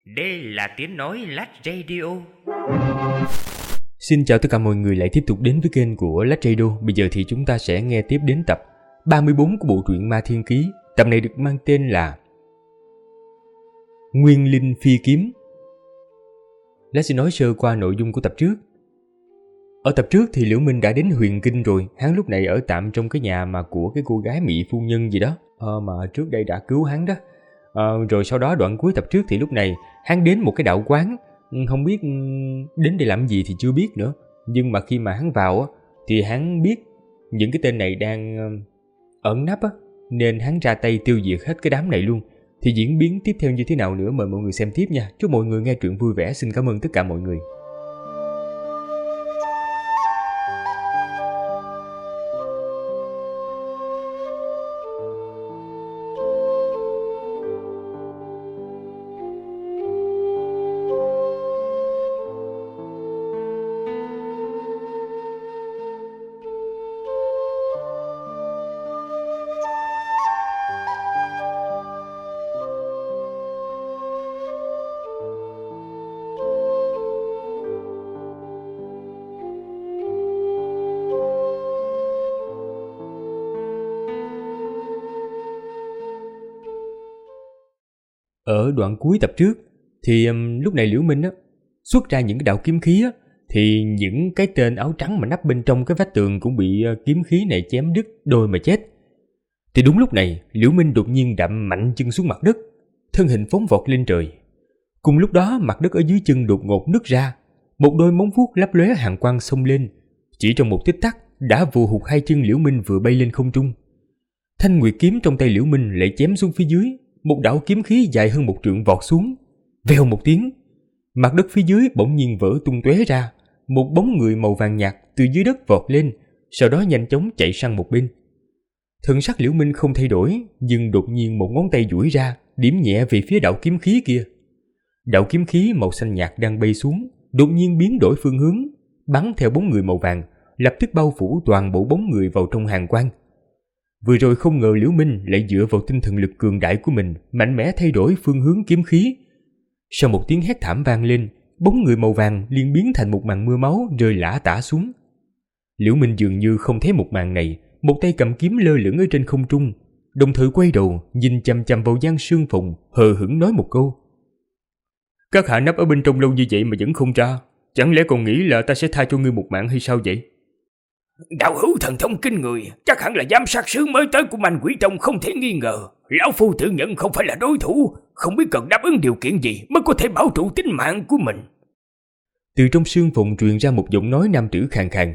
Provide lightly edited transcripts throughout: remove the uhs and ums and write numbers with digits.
Đây là tiếng nói Lách Radio. Xin chào tất cả mọi người lại tiếp tục đến với kênh của Lách Radio. Bây giờ thì chúng ta sẽ nghe tiếp đến tập 34 của bộ truyện Ma Thiên Ký. Tập này được mang tên là Nguyên Linh Phi Kiếm. Lách sẽ nói sơ qua nội dung của tập trước. Ở tập trước thì Liễu Minh đã đến Huyền Kinh rồi. Hắn lúc này ở tạm trong cái nhà mà của cái cô gái Mỹ phu nhân gì đó mà trước đây đã cứu hắn đó. Rồi sau đó đoạn cuối tập trước thì lúc này hắn đến một cái đạo quán. Không biết đến để làm gì thì chưa biết nữa. Nhưng mà khi mà hắn vào thì hắn biết những cái tên này đang ẩn nấp nên hắn ra tay tiêu diệt hết cái đám này luôn. Thì diễn biến tiếp theo như thế nào nữa mời mọi người xem tiếp nha. Chúc mọi người nghe truyện vui vẻ. Xin cảm ơn tất cả mọi người. Ở đoạn cuối tập trước thì lúc này Liễu Minh xuất ra những cái đạo kiếm khí thì những cái tên áo trắng mà nấp bên trong cái vách tường cũng bị kiếm khí này chém đứt đôi mà chết. Thì đúng lúc này Liễu Minh đột nhiên đạp mạnh chân xuống mặt đất, thân hình phóng vọt lên trời. Cùng lúc đó mặt đất ở dưới chân đột ngột nứt ra, một đôi móng vuốt lấp lóe hàn quang xông lên, chỉ trong một tích tắc đã vồ hụt hai chân Liễu Minh vừa bay lên không trung. Thanh nguyệt kiếm trong tay Liễu Minh lại chém xuống phía dưới. Một đạo kiếm khí dài hơn một trượng vọt xuống. Vèo một tiếng, mặt đất phía dưới bỗng nhiên vỡ tung tóe ra. Một bóng người màu vàng nhạt từ dưới đất vọt lên, sau đó nhanh chóng chạy sang một bên. Thần sắc Liễu Minh không thay đổi, nhưng đột nhiên một ngón tay duỗi ra, điểm nhẹ về phía đạo kiếm khí kia. Đạo kiếm khí màu xanh nhạt đang bay xuống, đột nhiên biến đổi phương hướng, bắn theo bóng người màu vàng, lập tức bao phủ toàn bộ bóng người vào trong hàn quang. Vừa rồi không ngờ Liễu Minh lại dựa vào tinh thần lực cường đại của mình mạnh mẽ thay đổi phương hướng kiếm khí. Sau một tiếng hét thảm vang lên, bóng người màu vàng liền biến thành một màn mưa máu rơi lả tả xuống. Liễu Minh dường như không thấy một màn này, một tay cầm kiếm lơ lửng ở trên không trung, đồng thời quay đầu nhìn chằm chằm vào Giang Sương Phùng, hờ hững nói một câu: "Các hạ nấp ở bên trong lâu như vậy mà vẫn không ra, chẳng lẽ còn nghĩ là ta sẽ tha cho ngươi một mạng hay sao vậy?" Đạo hữu thần thông kinh người, chắc hẳn là giám sát sứ mới tới của Manh Quỷ Tông không thể nghi ngờ. Lão phu tự nhận không phải là đối thủ, không biết cần đáp ứng điều kiện gì mới có thể bảo trụ tính mạng của mình. Từ trong xương phụng truyền ra một giọng nói nam tử khàn khàn.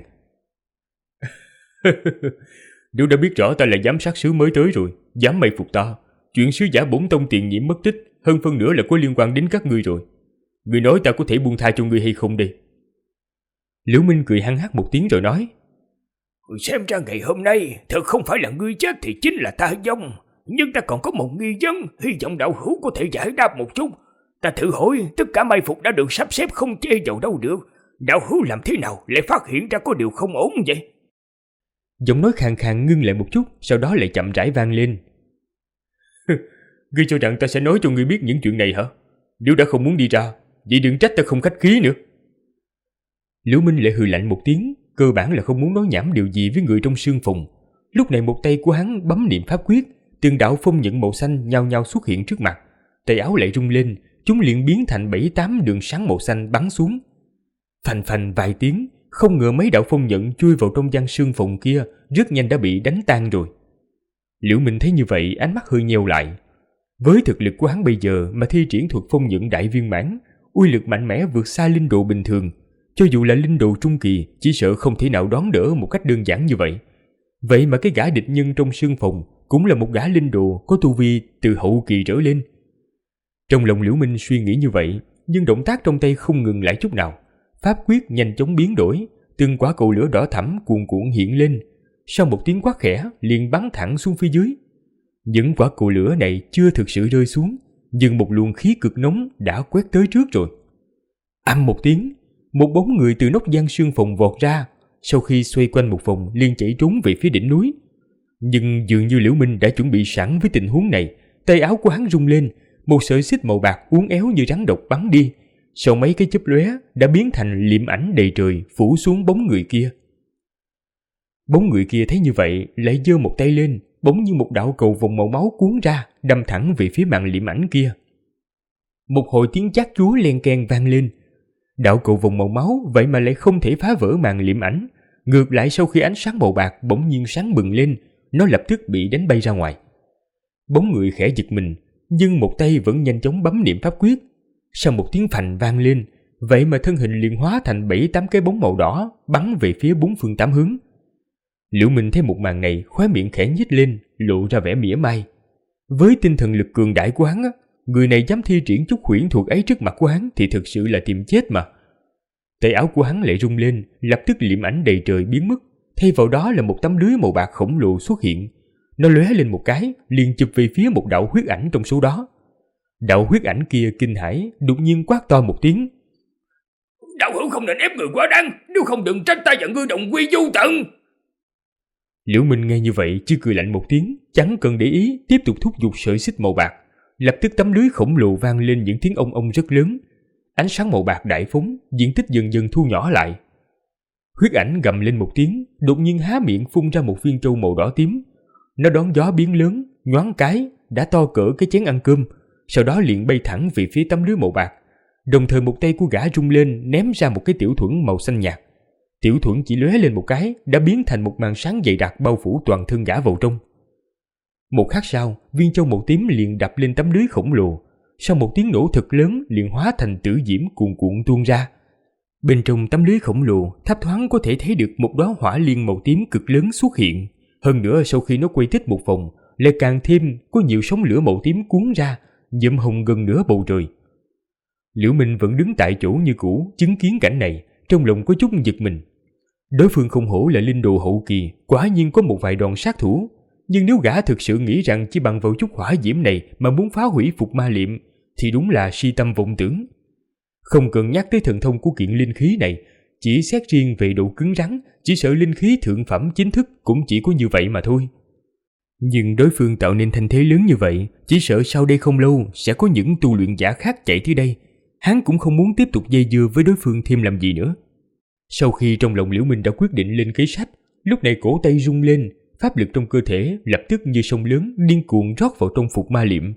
Nếu đã biết rõ ta là giám sát sứ mới tới rồi, dám mày phục ta, chuyện sứ giả bổn tông tiền nhiệm mất tích, hơn phân nửa là có liên quan đến các ngươi rồi. Ngươi nói ta có thể buông tha cho ngươi hay không đây? Liễu Minh cười hăng hắc một tiếng rồi nói: Xem ra ngày hôm nay thật không phải là ngươi chết thì chính là ta vong. Nhưng ta còn có một nghi vấn, hy vọng đạo hữu có thể giải đáp một chút. Ta thử hỏi tất cả mai phục đã được sắp xếp không chê vào đâu được, đạo hữu làm thế nào lại phát hiện ra có điều không ổn vậy? Giọng nói khàn khàn ngưng lại một chút, sau đó lại chậm rãi vang lên. Ngươi cho rằng ta sẽ nói cho ngươi biết những chuyện này hả? Nếu đã không muốn đi ra, vậy đừng trách ta không khách khí nữa. Liễu Minh lại hừ lạnh một tiếng, cơ bản là không muốn nói nhảm điều gì với người trong xương phùng. Lúc này một tay của hắn bấm niệm pháp quyết, từng đạo phong nhận màu xanh nhao nhao xuất hiện trước mặt. Tay áo lại rung lên, chúng liền biến thành 7-8 đường sáng màu xanh bắn xuống. Phành phành vài tiếng, không ngờ mấy đạo phong nhận chui vào trong gian xương phùng kia, rất nhanh đã bị đánh tan rồi. Liễu Minh thấy như vậy, ánh mắt hơi nheo lại. Với thực lực của hắn bây giờ mà thi triển thuật phong nhận đại viên mãn, uy lực mạnh mẽ vượt xa linh đồ bình thường. Cho dù là linh đồ trung kỳ, chỉ sợ không thể nào đón đỡ một cách đơn giản như vậy. Vậy mà cái gã địch nhân trong xương phòng cũng là một gã linh đồ có tu vi từ hậu kỳ trở lên. Trong lòng Liễu Minh suy nghĩ như vậy, nhưng động tác trong tay không ngừng lại chút nào. Pháp quyết nhanh chóng biến đổi, từng quả cầu lửa đỏ thẫm cuồn cuộn hiện lên. Sau một tiếng quát khẽ, liền bắn thẳng xuống phía dưới. Những quả cầu lửa này chưa thực sự rơi xuống, nhưng một luồng khí cực nóng đã quét tới trước rồi. Ầm một tiếng, một bóng người từ nóc gian xương phòng vọt ra, sau khi xoay quanh một vòng liền chạy trốn về phía đỉnh núi. Nhưng dường như Liễu Minh đã chuẩn bị sẵn với tình huống này, tay áo của hắn rung lên, một sợi xích màu bạc uốn éo như rắn độc bắn đi. Sau mấy cái chớp lóe đã biến thành liệm ảnh đầy trời phủ xuống bóng người kia. Bóng người kia thấy như vậy lại giơ một tay lên, bỗng như một đạo cầu vồng màu máu cuốn ra, đâm thẳng về phía màn liệm ảnh kia. Một hồi tiếng chát chúa len keng vang lên. Đạo cầu vồng màu máu vậy mà lại không thể phá vỡ màn liệm ảnh. Ngược lại, sau khi ánh sáng màu bạc bỗng nhiên sáng bừng lên, nó lập tức bị đánh bay ra ngoài. Bóng người khẽ giật mình, nhưng một tay vẫn nhanh chóng bấm niệm pháp quyết. Sau một tiếng phành vang lên, vậy mà thân hình liền hóa thành 7-8 cái bóng màu đỏ bắn về phía 4 phương 8 hướng. Liễu Minh thấy một màn này, khóe miệng khẽ nhếch lên, lộ ra vẻ mỉa mai. Với tinh thần lực cường đại của hắn, người này dám thi triển chút huyễn thuật ấy trước mặt của hắn thì thực sự là tìm chết mà. Tay áo của hắn lại rung lên, lập tức liệm ảnh đầy trời biến mất, thay vào đó là một tấm lưới màu bạc khổng lồ xuất hiện. Nó lóe lên một cái, liền chụp về phía một đạo huyết ảnh trong số đó. Đạo huyết ảnh kia kinh hãi, đột nhiên quát to một tiếng: Đạo hữu không nên ép người quá đáng, nếu không đừng trách ta và ngươi đồng quy vu tận. Liễu Minh nghe như vậy chỉ cười lạnh một tiếng, chẳng cần để ý, tiếp tục thúc giục sợi xích màu bạc. Lập tức tấm lưới khổng lồ vang lên những tiếng ong ong rất lớn. Ánh sáng màu bạc đại phóng, diện tích dần dần thu nhỏ lại. Huyết ảnh gầm lên một tiếng, đột nhiên há miệng phun ra một viên trâu màu đỏ tím. Nó đón gió biến lớn, nhoáng cái đã to cỡ cái chén ăn cơm, sau đó liền bay thẳng về phía tấm lưới màu bạc. Đồng thời một tay của gã rung lên, ném ra một cái tiểu thuẫn màu xanh nhạt. Tiểu thuẫn chỉ lóe lên một cái đã biến thành một màn sáng dày đặc bao phủ toàn thân gã vào trong. Một khắc sau, viên châu màu tím liền đập lên tấm lưới khổng lồ. Sau một tiếng nổ thật lớn, liền hóa thành tử diễm cuồn cuộn tuôn ra. Bên trong tấm lưới khổng lồ, thấp thoáng có thể thấy được một đóa hỏa liên màu tím cực lớn xuất hiện. Hơn nữa, sau khi nó quay thích một vòng, lại càng thêm có nhiều sóng lửa màu tím cuốn ra, nhuộm hồng gần nửa bầu trời. Liễu Minh vẫn đứng tại chỗ như cũ, chứng kiến cảnh này, trong lòng có chút giật mình. Đối phương không hổ là linh đồ hậu kỳ, quả nhiên có một vài đòn sát thủ. Nhưng nếu gã thực sự nghĩ rằng chỉ bằng vào chút hỏa diễm này mà muốn phá hủy phục ma liệm, thì đúng là si tâm vọng tưởng. Không cần nhắc tới thần thông của kiện linh khí này, chỉ xét riêng về độ cứng rắn, chỉ sợ linh khí thượng phẩm chính thức cũng chỉ có như vậy mà thôi. Nhưng đối phương tạo nên thanh thế lớn như vậy, chỉ sợ sau đây không lâu sẽ có những tu luyện giả khác chạy tới đây. Hắn cũng không muốn tiếp tục dây dưa với đối phương thêm làm gì nữa. Sau khi trong lòng Liễu Minh đã quyết định lên kế sách, lúc này cổ tay rung lên, pháp lực trong cơ thể lập tức như sông lớn điên cuồng rót vào trong phục ma liệm.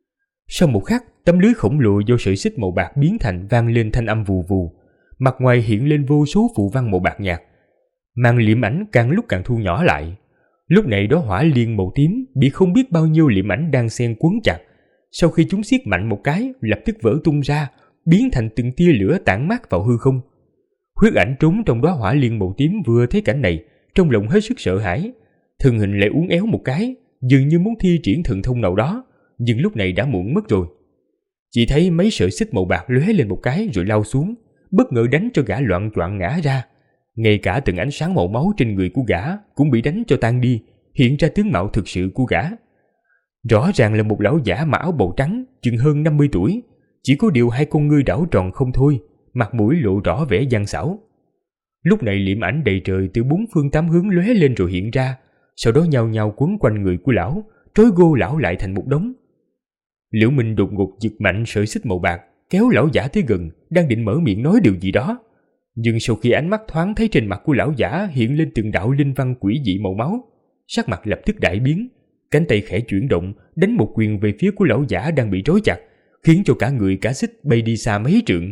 Sau một khắc, tấm lưới khổng lồ do sợi xích màu bạc biến thành vang lên thanh âm vù vù, mặt ngoài hiện lên vô số phù văn màu bạc nhạt. Màn liệm ảnh càng lúc càng thu nhỏ lại. Lúc này đó hỏa liên màu tím bị không biết bao nhiêu liệm ảnh đang xen quấn chặt. Sau khi chúng siết mạnh một cái, lập tức vỡ tung ra, biến thành từng tia lửa tản mát vào hư không. Huyết ảnh trốn trong đó hỏa liên màu tím vừa thấy cảnh này, trong lòng hết sức sợ hãi, thân hình lại uốn éo một cái, dường như muốn thi triển thần thông nào đó, nhưng lúc này đã muộn mất rồi. Chỉ thấy mấy sợi xích màu bạc lóe lên một cái rồi lao xuống, bất ngờ đánh cho gã loạng choạng ngã ra. Ngay cả từng ánh sáng màu máu trên người của gã cũng bị đánh cho tan đi, hiện ra tướng mạo thực sự của gã. Rõ ràng là một lão giả mặc áo bào trắng, chừng hơn 50 tuổi, chỉ có điều hai con ngươi đảo tròn không thôi, mặt mũi lộ rõ vẻ gian xảo. Lúc này liệm ảnh đầy trời từ 4 phương 8 hướng lóe lên rồi hiện ra, sau đó nhao nhao quấn quanh người của lão, trói gô lão lại thành một đống. Liễu Minh đột ngột giật mạnh sợi xích màu bạc, kéo lão giả tới gần, đang định mở miệng nói điều gì đó. Nhưng sau khi ánh mắt thoáng thấy trên mặt của lão giả hiện lên từng đạo linh văn quỷ dị màu máu, sắc mặt lập tức đại biến, cánh tay khẽ chuyển động, đánh một quyền về phía của lão giả đang bị trói chặt, khiến cho cả người cả xích bay đi xa mấy trượng.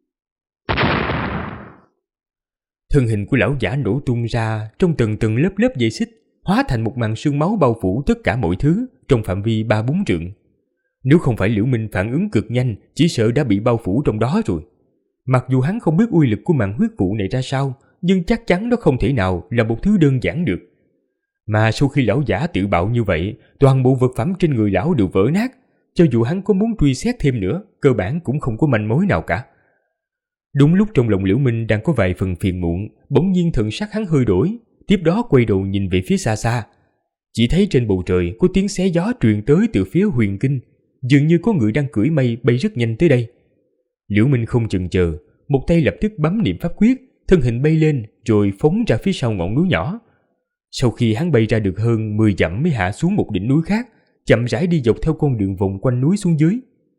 Thân hình của lão giả nổ tung ra trong từng tầng lớp lớp dây xích, hóa thành một màn sương máu bao phủ tất cả mọi thứ trong phạm vi 3-4 trượng. Nếu không phải Liễu Minh phản ứng cực nhanh, chỉ sợ đã bị bao phủ trong đó rồi. Mặc dù hắn không biết uy lực của màn huyết vụ này ra sao, nhưng chắc chắn nó không thể nào là một thứ đơn giản được. Mà sau khi lão giả tự bạo như vậy, toàn bộ vật phẩm trên người lão đều vỡ nát, cho dù hắn có muốn truy xét thêm nữa, cơ bản cũng không có manh mối nào cả. Đúng lúc trong lòng Liễu Minh đang có vài phần phiền muộn, bỗng nhiên thần sắc hắn hơi đổi, tiếp đó quay đầu nhìn về phía xa xa. Chỉ thấy trên bầu trời có tiếng xé gió truyền tới từ phía Huyền Kinh, dường như có người đang cưỡi mây bay rất nhanh tới đây. Liễu Minh không chần chờ, một tay lập tức bấm niệm pháp quyết, thân hình bay lên rồi phóng ra phía sau ngọn núi nhỏ. Sau khi hắn bay ra được hơn 10 dặm mới hạ xuống một đỉnh núi khác, chậm rãi đi dọc theo con đường vòng quanh núi xuống dưới.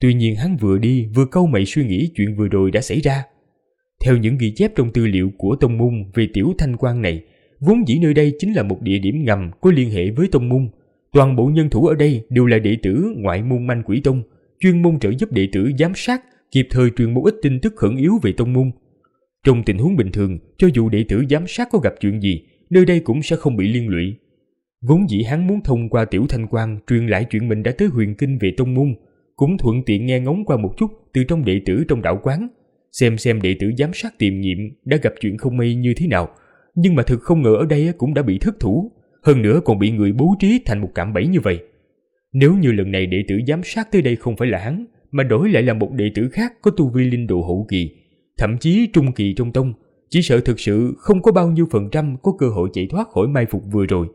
Tuy nhiên hắn vừa đi vừa cau mày suy nghĩ chuyện vừa rồi đã xảy ra. Theo những ghi chép trong tư liệu của tông môn về Tiểu Thanh Quan này, vốn dĩ nơi đây chính là một địa điểm ngầm có liên hệ với tông môn. Toàn bộ nhân thủ ở đây đều là đệ tử ngoại môn Manh Quỷ Tông, chuyên môn trợ giúp đệ tử giám sát, kịp thời truyền một ít tin tức khẩn yếu về tông môn. Trong tình huống bình thường, cho dù đệ tử giám sát có gặp chuyện gì, nơi đây cũng sẽ không bị liên lụy. Vốn dĩ hắn muốn thông qua Tiểu Thanh Quan truyền lại chuyện mình đã tới Huyền Kinh về tông môn, cũng thuận tiện nghe ngóng qua một chút từ trong đệ tử trong đạo quán, xem đệ tử giám sát tiềm nhiệm đã gặp chuyện không may như thế nào. Nhưng mà thực không ngờ ở đây cũng đã bị thất thủ, hơn nữa còn bị người bố trí thành một cạm bẫy như vậy. Nếu như lần này đệ tử giám sát tới đây không phải là hắn, mà đổi lại là một đệ tử khác có tu vi linh độ hậu kỳ, thậm chí trung kỳ trong tông, chỉ sợ thực sự không có bao nhiêu phần trăm có cơ hội chạy thoát khỏi mai phục vừa rồi.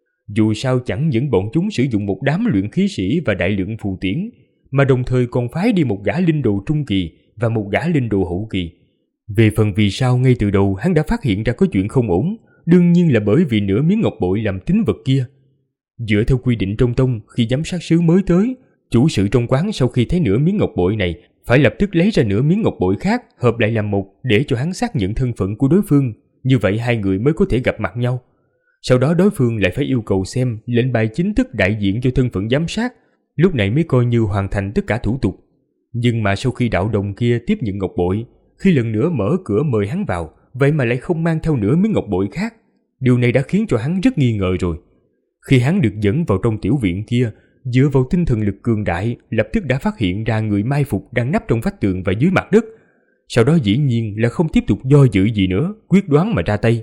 Dù sao chẳng những bọn chúng sử dụng một đám luyện khí sĩ và đại lượng phù tiễn, mà đồng thời còn phái đi một gã linh đồ trung kỳ và một gã linh đồ hậu kỳ. Về phần vì sao ngay từ đầu hắn đã phát hiện ra có chuyện không ổn, đương nhiên là bởi vì nửa miếng ngọc bội làm tín vật kia. Dựa theo quy định trong tông, khi giám sát sứ mới tới, chủ sự trong quán sau khi thấy nửa miếng ngọc bội này phải lập tức lấy ra nửa miếng ngọc bội khác hợp lại làm một để cho hắn xác nhận thân phận của đối phương, như vậy hai người mới có thể gặp mặt nhau. Sau đó đối phương lại phải yêu cầu xem lệnh bài chính thức đại diện cho thân phận giám sát, lúc này mới coi như hoàn thành tất cả thủ tục. Nhưng mà sau khi đạo đồng kia tiếp nhận ngọc bội, khi lần nữa mở cửa mời hắn vào, vậy mà lại không mang theo nửa miếng ngọc bội khác. Điều này đã khiến cho hắn rất nghi ngờ rồi. Khi hắn được dẫn vào trong tiểu viện kia, dựa vào tinh thần lực cường đại, lập tức đã phát hiện ra người mai phục đang nấp trong vách tường và dưới mặt đất. Sau đó dĩ nhiên là không tiếp tục do dự gì nữa, quyết đoán mà ra tay.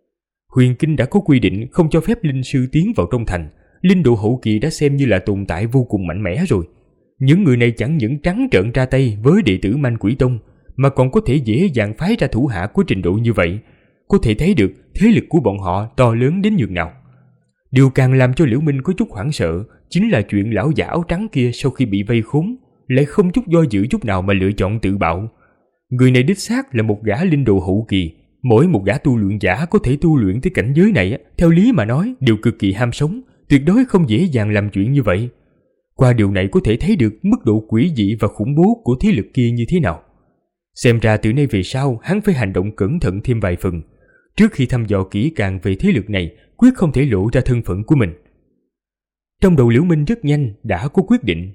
Huyền Kinh đã có quy định không cho phép linh sư tiến vào trong thành. Linh độ hậu kỳ đã xem như là tồn tại vô cùng mạnh mẽ rồi. Những người này chẳng những trắng trợn ra tay với đệ tử Manh Quỷ Tông, mà còn có thể dễ dàng phái ra thủ hạ của trình độ như vậy. Có thể thấy được thế lực của bọn họ to lớn đến nhường nào. Điều càng làm cho Liễu Minh có chút hoảng sợ chính là chuyện lão già áo trắng kia sau khi bị vây khốn lại không chút do dự chút nào mà lựa chọn tự bạo. Người này đích xác là một gã linh đồ hậu kỳ. Mỗi một gã tu luyện giả có thể tu luyện tới cảnh giới này, theo lý mà nói đều cực kỳ ham sống, tuyệt đối không dễ dàng làm chuyện như vậy. Qua điều này có thể thấy được mức độ quỷ dị và khủng bố của thế lực kia như thế nào. Xem ra từ nay về sau hắn phải hành động cẩn thận thêm vài phần. Trước khi thăm dò kỹ càng về thế lực này, quyết không thể lộ ra thân phận của mình. Trong đầu Liễu Minh rất nhanh đã có quyết định.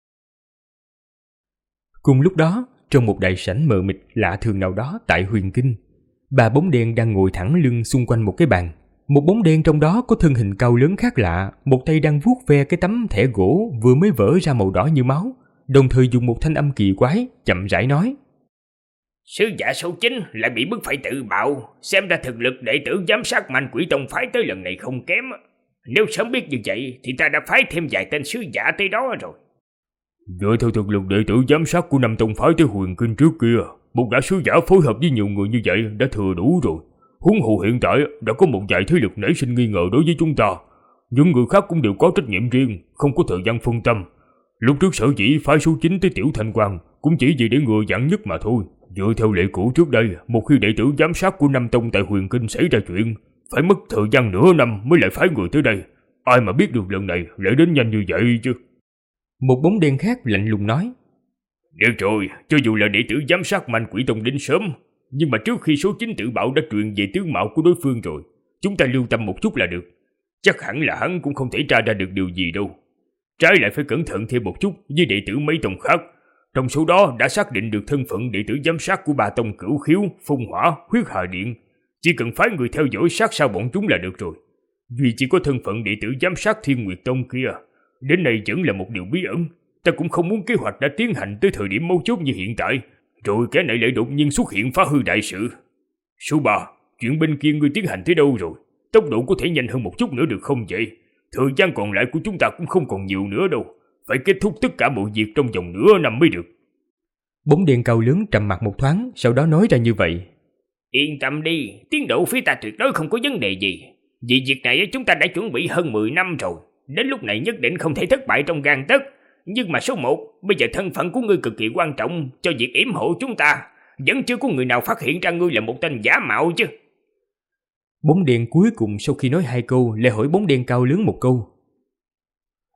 Cùng lúc đó, trong một đại sảnh mờ mịt lạ thường nào đó tại Huyền Kinh, ba bóng đen đang ngồi thẳng lưng xung quanh một cái bàn. Một bóng đen trong đó có thân hình cao lớn khác lạ, một tay đang vuốt ve cái tấm thẻ gỗ vừa mới vỡ ra màu đỏ như máu, đồng thời dùng một thanh âm kỳ quái, chậm rãi nói. Sứ giả số 9 lại bị bức phải tự bạo, xem ra thực lực đệ tử giám sát Manh Quỷ Tông phái tới lần này không kém. Nếu sớm biết như vậy thì ta đã phái thêm vài tên sứ giả tới đó rồi. Dựa theo thực lực đệ tử giám sát của năm tông phái tới Huyền Kinh trước kia, một gã sứ giả phối hợp với nhiều người như vậy đã thừa đủ rồi. Huống hồ hiện tại đã có một vài thế lực nảy sinh nghi ngờ đối với chúng ta. Những người khác cũng đều có trách nhiệm riêng, không có thời gian phân tâm. Lúc trước sở dĩ phái số 9 tới Tiểu Thanh Quan cũng chỉ vì để ngừa vạn nhất mà thôi. Dựa theo lệ cũ trước đây, một khi đệ tử giám sát của năm tông tại Huyền Kinh xảy ra chuyện, phải mất thời gian nửa năm mới lại phái người tới đây. Ai mà biết được lần này lại đến nhanh như vậy chứ. Một bóng đen khác lạnh lùng nói. Được rồi, cho dù là đệ tử giám sát Manh Quỷ Tông đến sớm, nhưng mà trước khi số 9 tự bảo đã truyền về tướng mạo của đối phương rồi, chúng ta lưu tâm một chút là được. Chắc hẳn là hắn cũng không thể tra ra được điều gì đâu. Trái lại phải cẩn thận thêm một chút với đệ tử mấy tông khác. Trong số đó đã xác định được thân phận đệ tử giám sát của ba tông Cửu Khiếu, Phong Hỏa, Huyết Hà Điện. Chỉ cần phái người theo dõi sát sao bọn chúng là được rồi. Duy chỉ có thân phận đệ tử giám sát Thiên Nguyệt Tông kia, đến nay vẫn là một điều bí ẩn. Ta cũng không muốn kế hoạch đã tiến hành tới thời điểm mấu chốt như hiện tại, rồi kẻ này lại đột nhiên xuất hiện phá hư đại sự. Số 3, chuyện bên kia ngươi tiến hành tới đâu rồi? Tốc độ có thể nhanh hơn một chút nữa được không vậy? Thời gian còn lại của chúng ta cũng không còn nhiều nữa đâu. Phải kết thúc tất cả mọi việc trong vòng nửa năm mới được. Bóng đen cao lớn trầm mặt một thoáng, sau đó nói ra như vậy. Yên tâm đi, tiến độ phía ta tuyệt đối không có vấn đề gì. Vì việc này chúng ta đã chuẩn bị hơn 10 năm rồi. Đến lúc này nhất định không thể thất bại trong gang tấc. Nhưng mà số 1, bây giờ thân phận của ngươi cực kỳ quan trọng cho việc yểm hộ chúng ta. Vẫn chưa có người nào phát hiện ra ngươi là một tên giả mạo chứ. Bóng đen cuối cùng sau khi nói hai câu lại hỏi bóng đen cao lớn một câu.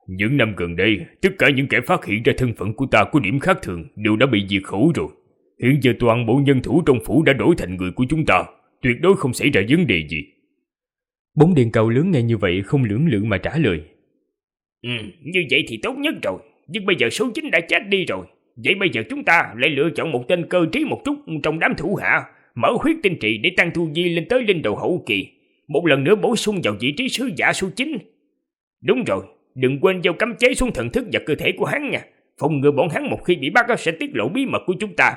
Những năm gần đây, tất cả những kẻ phát hiện ra thân phận của ta có điểm khác thường đều đã bị diệt khẩu rồi. Hiện giờ toàn bộ nhân thủ trong phủ đã đổi thành người của chúng ta, tuyệt đối không xảy ra vấn đề gì. Bóng đèn cầu lớn nghe như vậy không lưỡng lự mà trả lời. Như vậy thì tốt nhất rồi. Nhưng bây giờ số 9 đã chết đi rồi. Vậy bây giờ chúng ta lại lựa chọn một tên cơ trí một chút trong đám thủ hạ, mở huyết tinh trì để tăng tu vi lên tới linh đầu hậu kỳ, một lần nữa bổ sung vào vị trí sứ giả số 9. Đúng rồi, đừng quên giao cấm chế xuống thần thức và cơ thể của hắn nha. Phòng ngừa bọn hắn một khi bị bắt sẽ tiết lộ bí mật của chúng ta.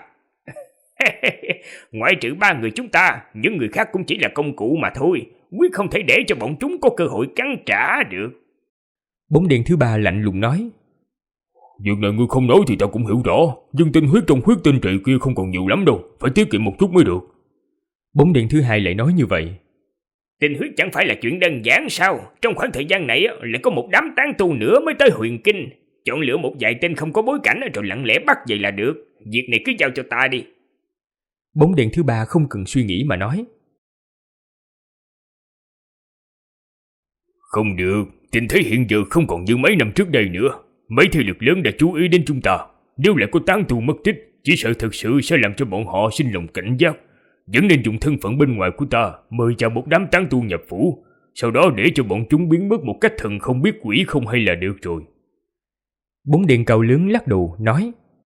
Ngoại trừ 3 người chúng ta, những người khác cũng chỉ là công cụ mà thôi, quyết không thể để cho bọn chúng có cơ hội cắn trả được. Bóng đèn thứ 3 lạnh lùng nói. Việc này ngươi không nói thì ta cũng hiểu rõ, nhưng tinh huyết trong huyết tinh trì kia không còn nhiều lắm đâu, phải tiết kiệm một chút mới được. Bóng đèn thứ 2 lại nói như vậy. Tinh huyết chẳng phải là chuyện đơn giản sao? Trong khoảng thời gian này lại có một đám tán tu nữa mới tới Huyền Kinh. Chọn lựa một vài tên không có bối cảnh rồi lặng lẽ bắt vậy là được. Việc này cứ giao cho ta đi. Bóng đèn thứ 3 không cần suy nghĩ mà nói. Không được, tình thế hiện giờ không còn như mấy năm trước đây nữa. Mấy thế lực lớn đã chú ý đến chúng ta. Nếu lại có tán tu mất tích, chỉ sợ thật sự sẽ làm cho bọn họ sinh lòng cảnh giác. Vẫn nên dùng thân phận bên ngoài của ta mời chào một đám tán tu nhập phủ, sau đó để cho bọn chúng biến mất một cách thần không biết quỷ không hay là được rồi. Bóng đèn cầu lớn lắc đầu nói.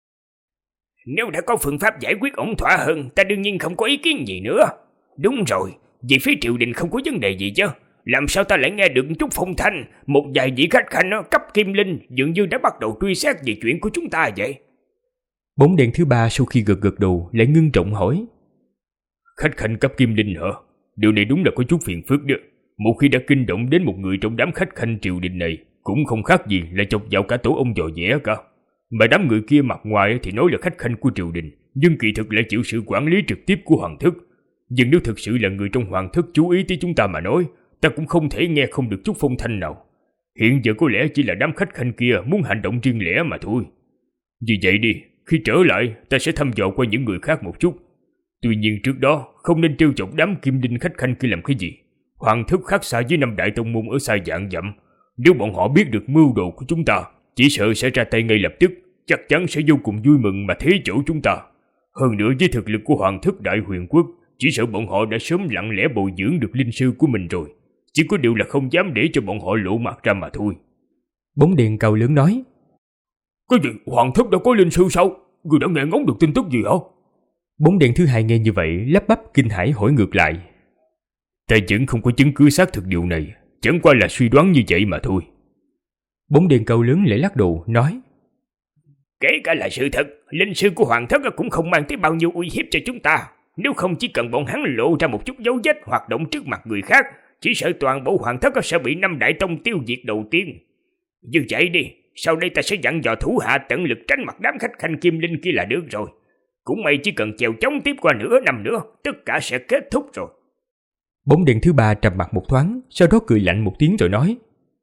Nếu đã có phương pháp giải quyết ổn thỏa hơn, ta đương nhiên không có ý kiến gì nữa. Đúng rồi, vì phía triều đình không có vấn đề gì chứ. Làm sao ta lại nghe được chút phong thanh, một vài vị khách khanh cấp kim linh dường như đã bắt đầu truy xét về chuyện của chúng ta vậy? Bóng đèn thứ 3 sau khi gật đầu lại ngưng trọng hỏi. Khách khanh cấp kim linh hả? Điều này đúng là có chút phiền phức đó. Một khi đã kinh động đến một người trong đám khách khanh triều đình này, cũng không khác gì là chọc vào cả tổ ông dò dẻ cả. Mà đám người kia mặt ngoài thì nói là khách khanh của triều đình, nhưng kỳ thực lại chịu sự quản lý trực tiếp của hoàng thất. Nhưng nếu thực sự là người trong hoàng thất chú ý tới chúng ta mà nói, ta cũng không thể nghe không được chút phong thanh nào. Hiện giờ có lẽ chỉ là đám khách khanh kia muốn hành động riêng lẻ mà thôi. Vì vậy đi, khi trở lại ta sẽ thăm dò qua những người khác một chút. Tuy nhiên trước đó không nên trêu chọc đám kim đinh khách khanh kia làm cái gì. Hoàng thất khác xa với 5 đại tông môn ở xa vạn dặm. Nếu bọn họ biết được mưu đồ của chúng ta, chỉ sợ sẽ ra tay ngay lập tức, chắc chắn sẽ vô cùng vui mừng mà thế chỗ chúng ta. Hơn nữa với thực lực của hoàng thất Đại Huyền Quốc, chỉ sợ bọn họ đã sớm lặng lẽ bồi dưỡng được linh sư của mình rồi. Chỉ có điều là không dám để cho bọn họ lộ mặt ra mà thôi. Bóng đèn cầu lớn nói. Cái gì? Hoàng thất đã có linh sư sao? Người đã nghe ngóng được tin tức gì hả? Bóng đèn thứ 2 nghe như vậy lắp bắp kinh hãi hỏi ngược lại. Ta vẫn không có chứng cứ xác thực điều này, chẳng qua là suy đoán như vậy mà thôi. Bóng đèn cầu lớn lại lắc đầu nói. Kể cả là sự thật, linh sư của hoàng thất cũng không mang tới bao nhiêu uy hiếp cho chúng ta. Nếu không chỉ cần bọn hắn lộ ra một chút dấu vết hoạt động trước mặt người khác, chỉ sợ toàn bộ hoàng thất sẽ bị 5 đại tông tiêu diệt đầu tiên. Như vậy đi, sau đây ta sẽ dặn dò thủ hạ tận lực tránh mặt đám khách khanh kim linh kia là được rồi. Cũng may chỉ cần chèo chống tiếp qua nửa năm nữa, tất cả sẽ kết thúc rồi. Bóng đèn thứ 3 trầm mặt một thoáng, sau đó cười lạnh một tiếng rồi nói.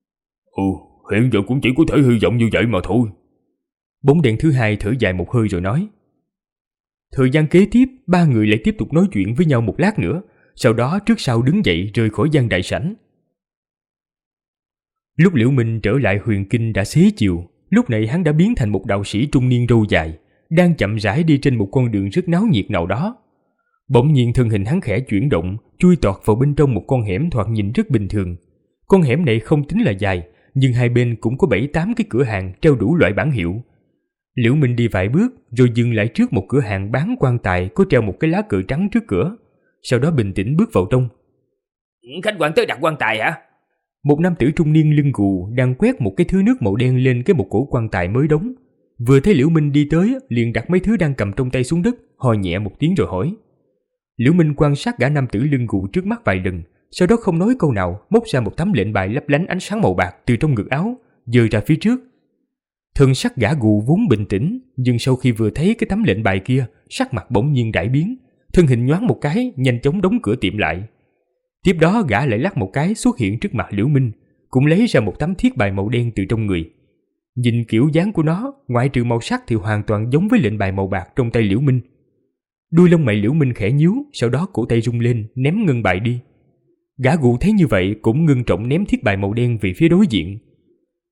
Hiện giờ cũng chỉ có thể hy vọng như vậy mà thôi. Bóng đèn thứ 2 thở dài một hơi rồi nói. Thời gian kế tiếp, 3 người lại tiếp tục nói chuyện với nhau một lát nữa, sau đó trước sau đứng dậy rời khỏi gian đại sảnh. Lúc Liễu Minh trở lại Huyền Kinh đã xế chiều, lúc này hắn đã biến thành một đạo sĩ trung niên râu dài, đang chậm rãi đi trên một con đường rất náo nhiệt nào đó. Bỗng nhiên thân hình hắn khẽ chuyển động, chui tọt vào bên trong một con hẻm thoạt nhìn rất bình thường. Con hẻm này không tính là dài, nhưng hai bên cũng có 7-8 cái cửa hàng treo đủ loại bảng hiệu. Liễu Minh đi vài bước rồi dừng lại trước một cửa hàng bán quan tài có treo một cái lá cờ trắng trước cửa, sau đó bình tĩnh bước vào trong. Khách quan tới đặt quan tài hả? Một nam tử trung niên lưng gù đang quét một cái thứ nước màu đen lên cái một cổ quan tài mới đóng. Vừa thấy Liễu Minh đi tới liền đặt mấy thứ đang cầm trong tay xuống đất, ho nhẹ một tiếng rồi hỏi. Liễu Minh quan sát gã nam tử lưng gù trước mắt vài lần, sau đó không nói câu nào, móc ra một tấm lệnh bài lấp lánh ánh sáng màu bạc từ trong ngực áo, giơ ra phía trước. Thân sắc gã gù vốn bình tĩnh, nhưng sau khi vừa thấy cái tấm lệnh bài kia, sắc mặt bỗng nhiên đại biến, thân hình nhoáng một cái, nhanh chóng đóng cửa tiệm lại. Tiếp đó gã lại lắc một cái xuất hiện trước mặt Liễu Minh, cũng lấy ra một tấm thiết bài màu đen từ trong người. Nhìn kiểu dáng của nó, ngoại trừ màu sắc thì hoàn toàn giống với lệnh bài màu bạc trong tay Liễu Minh. Đuôi lông mày Liễu Minh khẽ nhíu, sau đó cổ tay rung lên, ném ngân bài đi. Gã gù thấy như vậy cũng ngưng trọng ném thiết bài màu đen về phía đối diện.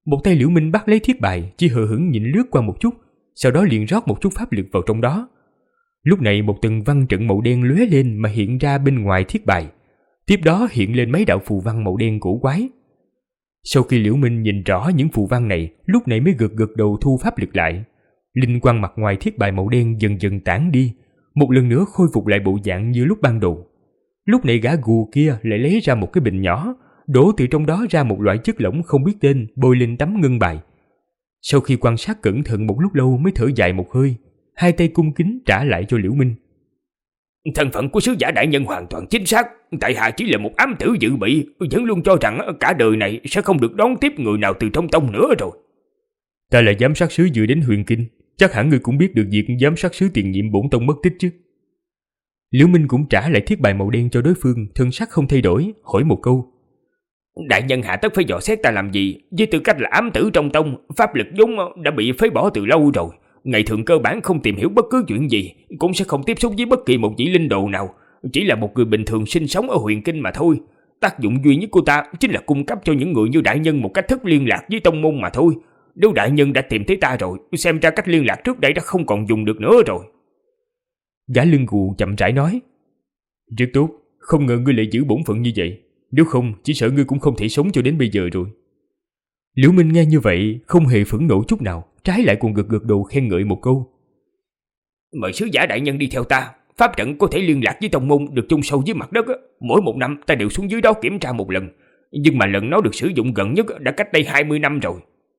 Một tay Liễu Minh bắt lấy thiết bài, chỉ hờ hững nhìn lướt qua một chút, sau đó liền rót một chút pháp lực vào trong đó. Lúc này một từng văn trận màu đen lóe lên mà hiện ra bên ngoài thiết bài. Tiếp đó hiện lên mấy đạo phù văn màu đen cổ quái. Sau khi Liễu Minh nhìn rõ những phù văn này, lúc này mới gật đầu thu pháp lực lại. Linh quang mặt ngoài thiết bài màu đen dần dần tản đi, một lần nữa khôi phục lại bộ dạng như lúc ban đầu. Lúc này gã gù kia lại lấy ra một cái bình nhỏ, đổ từ trong đó ra một loại chất lỏng không biết tên, bôi lên tấm ngân bài. Sau khi quan sát cẩn thận một lúc lâu mới thở dài một hơi, hai tay cung kính trả lại cho Liễu Minh. Thân phận của sứ giả đại nhân hoàn toàn chính xác, tại hạ chỉ là một ám tử dự bị, vẫn luôn cho rằng cả đời này sẽ không được đón tiếp người nào từ trong tông nữa rồi. Ta là giám sát sứ vừa đến Huyền Kinh, chắc hẳn ngươi cũng biết được việc giám sát sứ tiền nhiệm bổn tông mất tích chứ. Liễu Minh cũng trả lại thiết bài màu đen cho đối phương, thân sắc không thay đổi, hỏi một câu. Đại nhân hạ tất phải dò xét ta làm gì? Với tư cách là ám tử trong tông, pháp lực vốn đã bị phế bỏ từ lâu rồi. Ngày thường cơ bản không tìm hiểu bất cứ chuyện gì, cũng sẽ không tiếp xúc với bất kỳ một vị linh đồ nào. Chỉ là một người bình thường sinh sống ở Huyền Kinh mà thôi. Tác dụng duy nhất của ta chính là cung cấp cho những người như đại nhân một cách thức liên lạc với tông môn mà thôi. Nếu đại nhân đã tìm thấy ta rồi, xem ra cách liên lạc trước đây đã không còn dùng được nữa rồi. Gã lưng gù chậm rãi nói. Rất tốt, không ngờ ngươi lại giữ bổn phận như vậy. Nếu không, chỉ sợ ngươi cũng không thể sống cho đến bây giờ rồi. Liễu Minh nghe như vậy, không hề phẫn nộ chút nào, trái lại còn gật đầu khen ngợi một câu. Mời sứ giả đại nhân đi theo ta. Pháp trận có thể liên lạc với tông môn được chôn sâu dưới mặt đất. Mỗi một năm ta đều xuống dưới đó kiểm tra một lần. Nhưng mà lần nó được sử dụng gần nhất đã cách đây 20 năm rồi.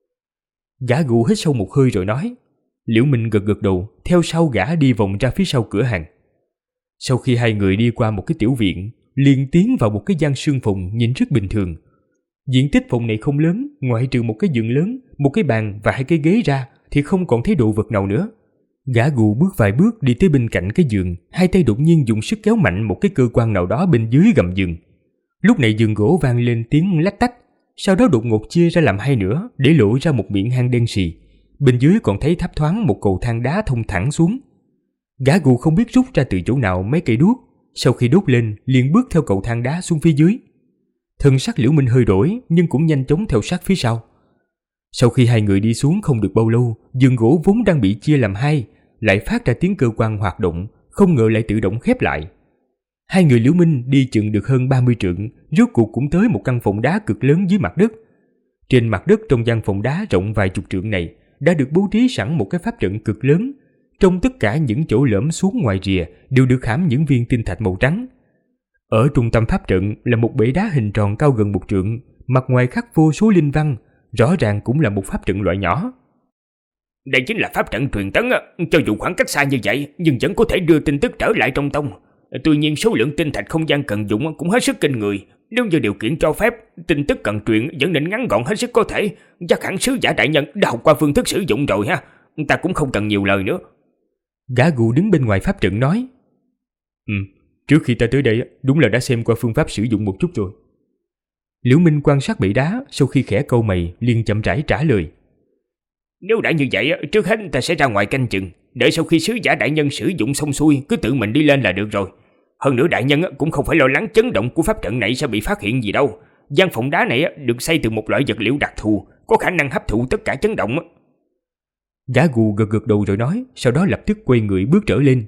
Gã gù hít sâu một hơi rồi nói. Liễu Minh gật đầu, theo sau gã đi vòng ra phía sau cửa hàng. Sau khi hai người đi qua một cái tiểu viện, liền tiến vào một cái gian sương phòng nhìn rất bình thường. Diện tích phòng này không lớn, ngoại trừ một cái giường lớn, một cái bàn và hai cái ghế ra thì không còn thấy đồ vật nào nữa. Gã gù bước vài bước đi tới bên cạnh cái giường, hai tay đột nhiên dùng sức kéo mạnh một cái cơ quan nào đó bên dưới gầm giường. Lúc này giường gỗ vang lên tiếng lách tách, sau đó đột ngột chia ra làm hai nửa để lộ ra một miệng hang đen sì. Bên dưới còn thấy thấp thoáng một cầu thang đá thông thẳng xuống. Gã gù không biết rút ra từ chỗ nào mấy cây đuốc, sau khi đốt lên liền bước theo cầu thang đá xuống phía dưới. Thân sắc Liễu Minh hơi đổi nhưng cũng nhanh chóng theo sát phía sau. Sau khi hai người đi xuống không được bao lâu, giường gỗ vốn đang bị chia làm hai lại phát ra tiếng cơ quan hoạt động, không ngờ lại tự động khép lại. Hai người Liễu Minh đi chừng được hơn 30 trượng, rốt cuộc cũng tới một căn phòng đá cực lớn dưới mặt đất. Trên mặt đất trong gian phòng đá rộng vài chục trượng này đã được bố trí sẵn một cái pháp trận cực lớn. Trong tất cả những chỗ lõm xuống ngoài rìa đều được khảm những viên tinh thạch màu trắng. Ở trung tâm pháp trận là một bể đá hình tròn cao gần 1 trượng, mặt ngoài khắc vô số linh văn, rõ ràng cũng là một pháp trận loại nhỏ. Đây chính là pháp trận truyền tấn, cho dù khoảng cách xa như vậy nhưng vẫn có thể đưa tin tức trở lại trong tông. Tuy nhiên số lượng tinh thạch không gian cần dùng cũng hết sức kinh người. Nếu như điều kiện cho phép, tin tức cần truyền vẫn nên ngắn gọn hết sức có thể. Chắc hẳn sứ giả đại nhân đã học qua phương thức sử dụng rồi ha. Ta cũng không cần nhiều lời nữa. Gã gù đứng bên ngoài pháp trận nói. Trước khi ta tới đây đúng là đã xem qua phương pháp sử dụng một chút rồi. Liễu Minh quan sát bể đá, sau khi khẽ cau mày liền chậm rãi trả lời. Nếu đã như vậy, trước hết ta sẽ ra ngoài canh chừng, để sau khi sứ giả đại nhân sử dụng xong xuôi cứ tự mình đi lên là được rồi. Hơn nữa đại nhân cũng không phải lo lắng chấn động của pháp trận này sẽ bị phát hiện gì đâu. Gian phòng đá này được xây từ một loại vật liệu đặc thù, có khả năng hấp thụ tất cả chấn động. Gã gù gật đầu rồi nói, sau đó lập tức quay người bước trở lên.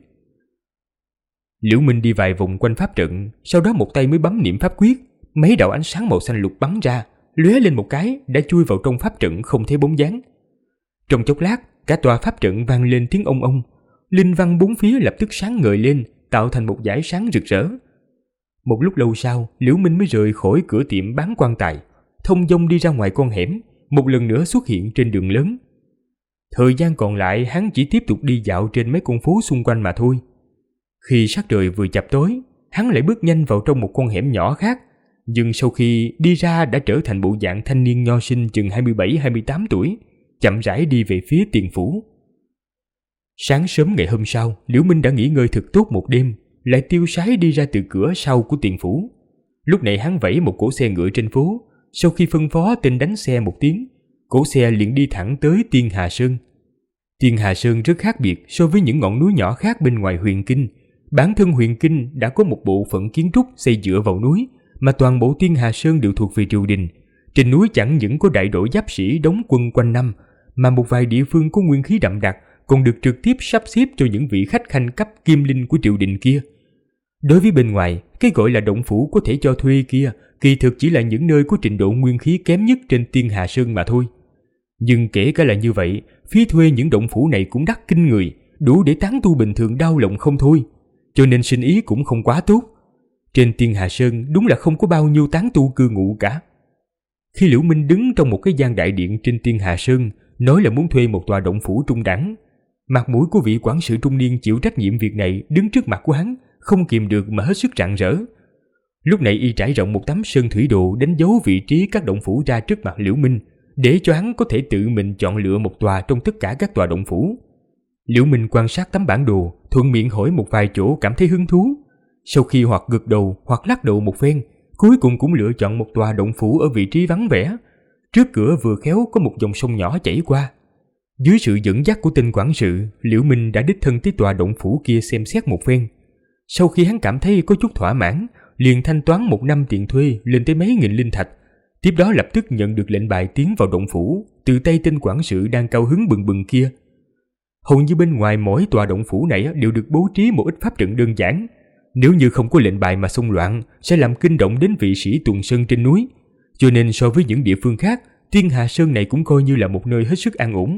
Liễu Minh đi vài vòng quanh pháp trận, sau đó một tay mới bấm niệm pháp quyết, mấy đạo ánh sáng màu xanh lục bắn ra, lóe lên một cái đã chui vào trong pháp trận không thấy bóng dáng. Trong chốc lát, cả tòa pháp trận vang lên tiếng ông ông, linh văn bốn phía lập tức sáng ngời lên, tạo thành một dải sáng rực rỡ. Một lúc lâu sau, Liễu Minh mới rời khỏi cửa tiệm bán quan tài, thông dong đi ra ngoài con hẻm, một lần nữa xuất hiện trên đường lớn. Thời gian còn lại hắn chỉ tiếp tục đi dạo trên mấy con phố xung quanh mà thôi. Khi sắc trời vừa chập tối, hắn lại bước nhanh vào trong một con hẻm nhỏ khác, nhưng sau khi đi ra đã trở thành bộ dạng thanh niên nho sinh chừng 27-28 tuổi, chậm rãi đi về phía tiền phủ. Sáng sớm ngày hôm sau, Liễu Minh đã nghỉ ngơi thật tốt một đêm, lại tiêu sái đi ra từ cửa sau của tiền phủ. Lúc này hắn vẫy một cỗ xe ngựa trên phố, sau khi phân phó tên đánh xe một tiếng, cỗ xe liền đi thẳng tới Tiên Hà Sơn. Tiên Hà Sơn rất khác biệt so với những ngọn núi nhỏ khác bên ngoài Huyền Kinh. Bản thân Huyền Kinh đã có một bộ phận kiến trúc xây dựa vào núi, mà toàn bộ Tiên Hà Sơn đều thuộc về triều đình. Trên núi chẳng những có đại đội giáp sĩ đóng quân quanh năm, mà một vài địa phương có nguyên khí đậm đặc còn được trực tiếp sắp xếp cho những vị khách khanh cấp kim linh của triều đình kia. Đối với bên ngoài, cái gọi là động phủ có thể cho thuê kia kỳ thực chỉ là những nơi có trình độ nguyên khí kém nhất trên Tiên Hà Sơn mà thôi. Nhưng kể cả là như vậy, phí thuê những động phủ này cũng đắt kinh người, đủ để tán tu bình thường đau lòng không thôi, cho nên sinh ý cũng không quá tốt. Trên Tiên Hà Sơn đúng là không có bao nhiêu tán tu cư ngụ cả. Khi Liễu Minh đứng trong một cái gian đại điện trên Tiên Hà Sơn, nói là muốn thuê một tòa động phủ trung đẳng, mặt mũi của vị quản sự trung niên chịu trách nhiệm việc này đứng trước mặt của hắn không kìm được mà hết sức rạng rỡ. Lúc này y trải rộng một tấm sơn thủy đồ đánh dấu vị trí các động phủ ra trước mặt Liễu Minh, để cho hắn có thể tự mình chọn lựa một tòa trong tất cả các tòa động phủ. Liễu Minh quan sát tấm bản đồ, thuận miệng hỏi một vài chỗ cảm thấy hứng thú. Sau khi hoặc gật đầu hoặc lắc đầu một phen, cuối cùng cũng lựa chọn một tòa động phủ ở vị trí vắng vẻ. Trước cửa vừa khéo có một dòng sông nhỏ chảy qua. Dưới sự dẫn dắt của tên quản sự, Liễu Minh đã đích thân tới tòa động phủ kia xem xét một phen. Sau khi hắn cảm thấy có chút thỏa mãn, liền thanh toán 1 năm tiền thuê lên tới mấy nghìn linh thạch. Tiếp đó lập tức nhận được lệnh bài tiến vào động phủ từ tay tên quản sự đang cao hứng bừng bừng kia. Hầu như bên ngoài mỗi tòa động phủ này đều được bố trí một ít pháp trận đơn giản. Nếu như không có lệnh bài mà xông loạn, sẽ làm kinh động đến vị sĩ tuần sơn trên núi. Cho nên so với những địa phương khác, Tiên Hà Sơn này cũng coi như là một nơi hết sức an ổn.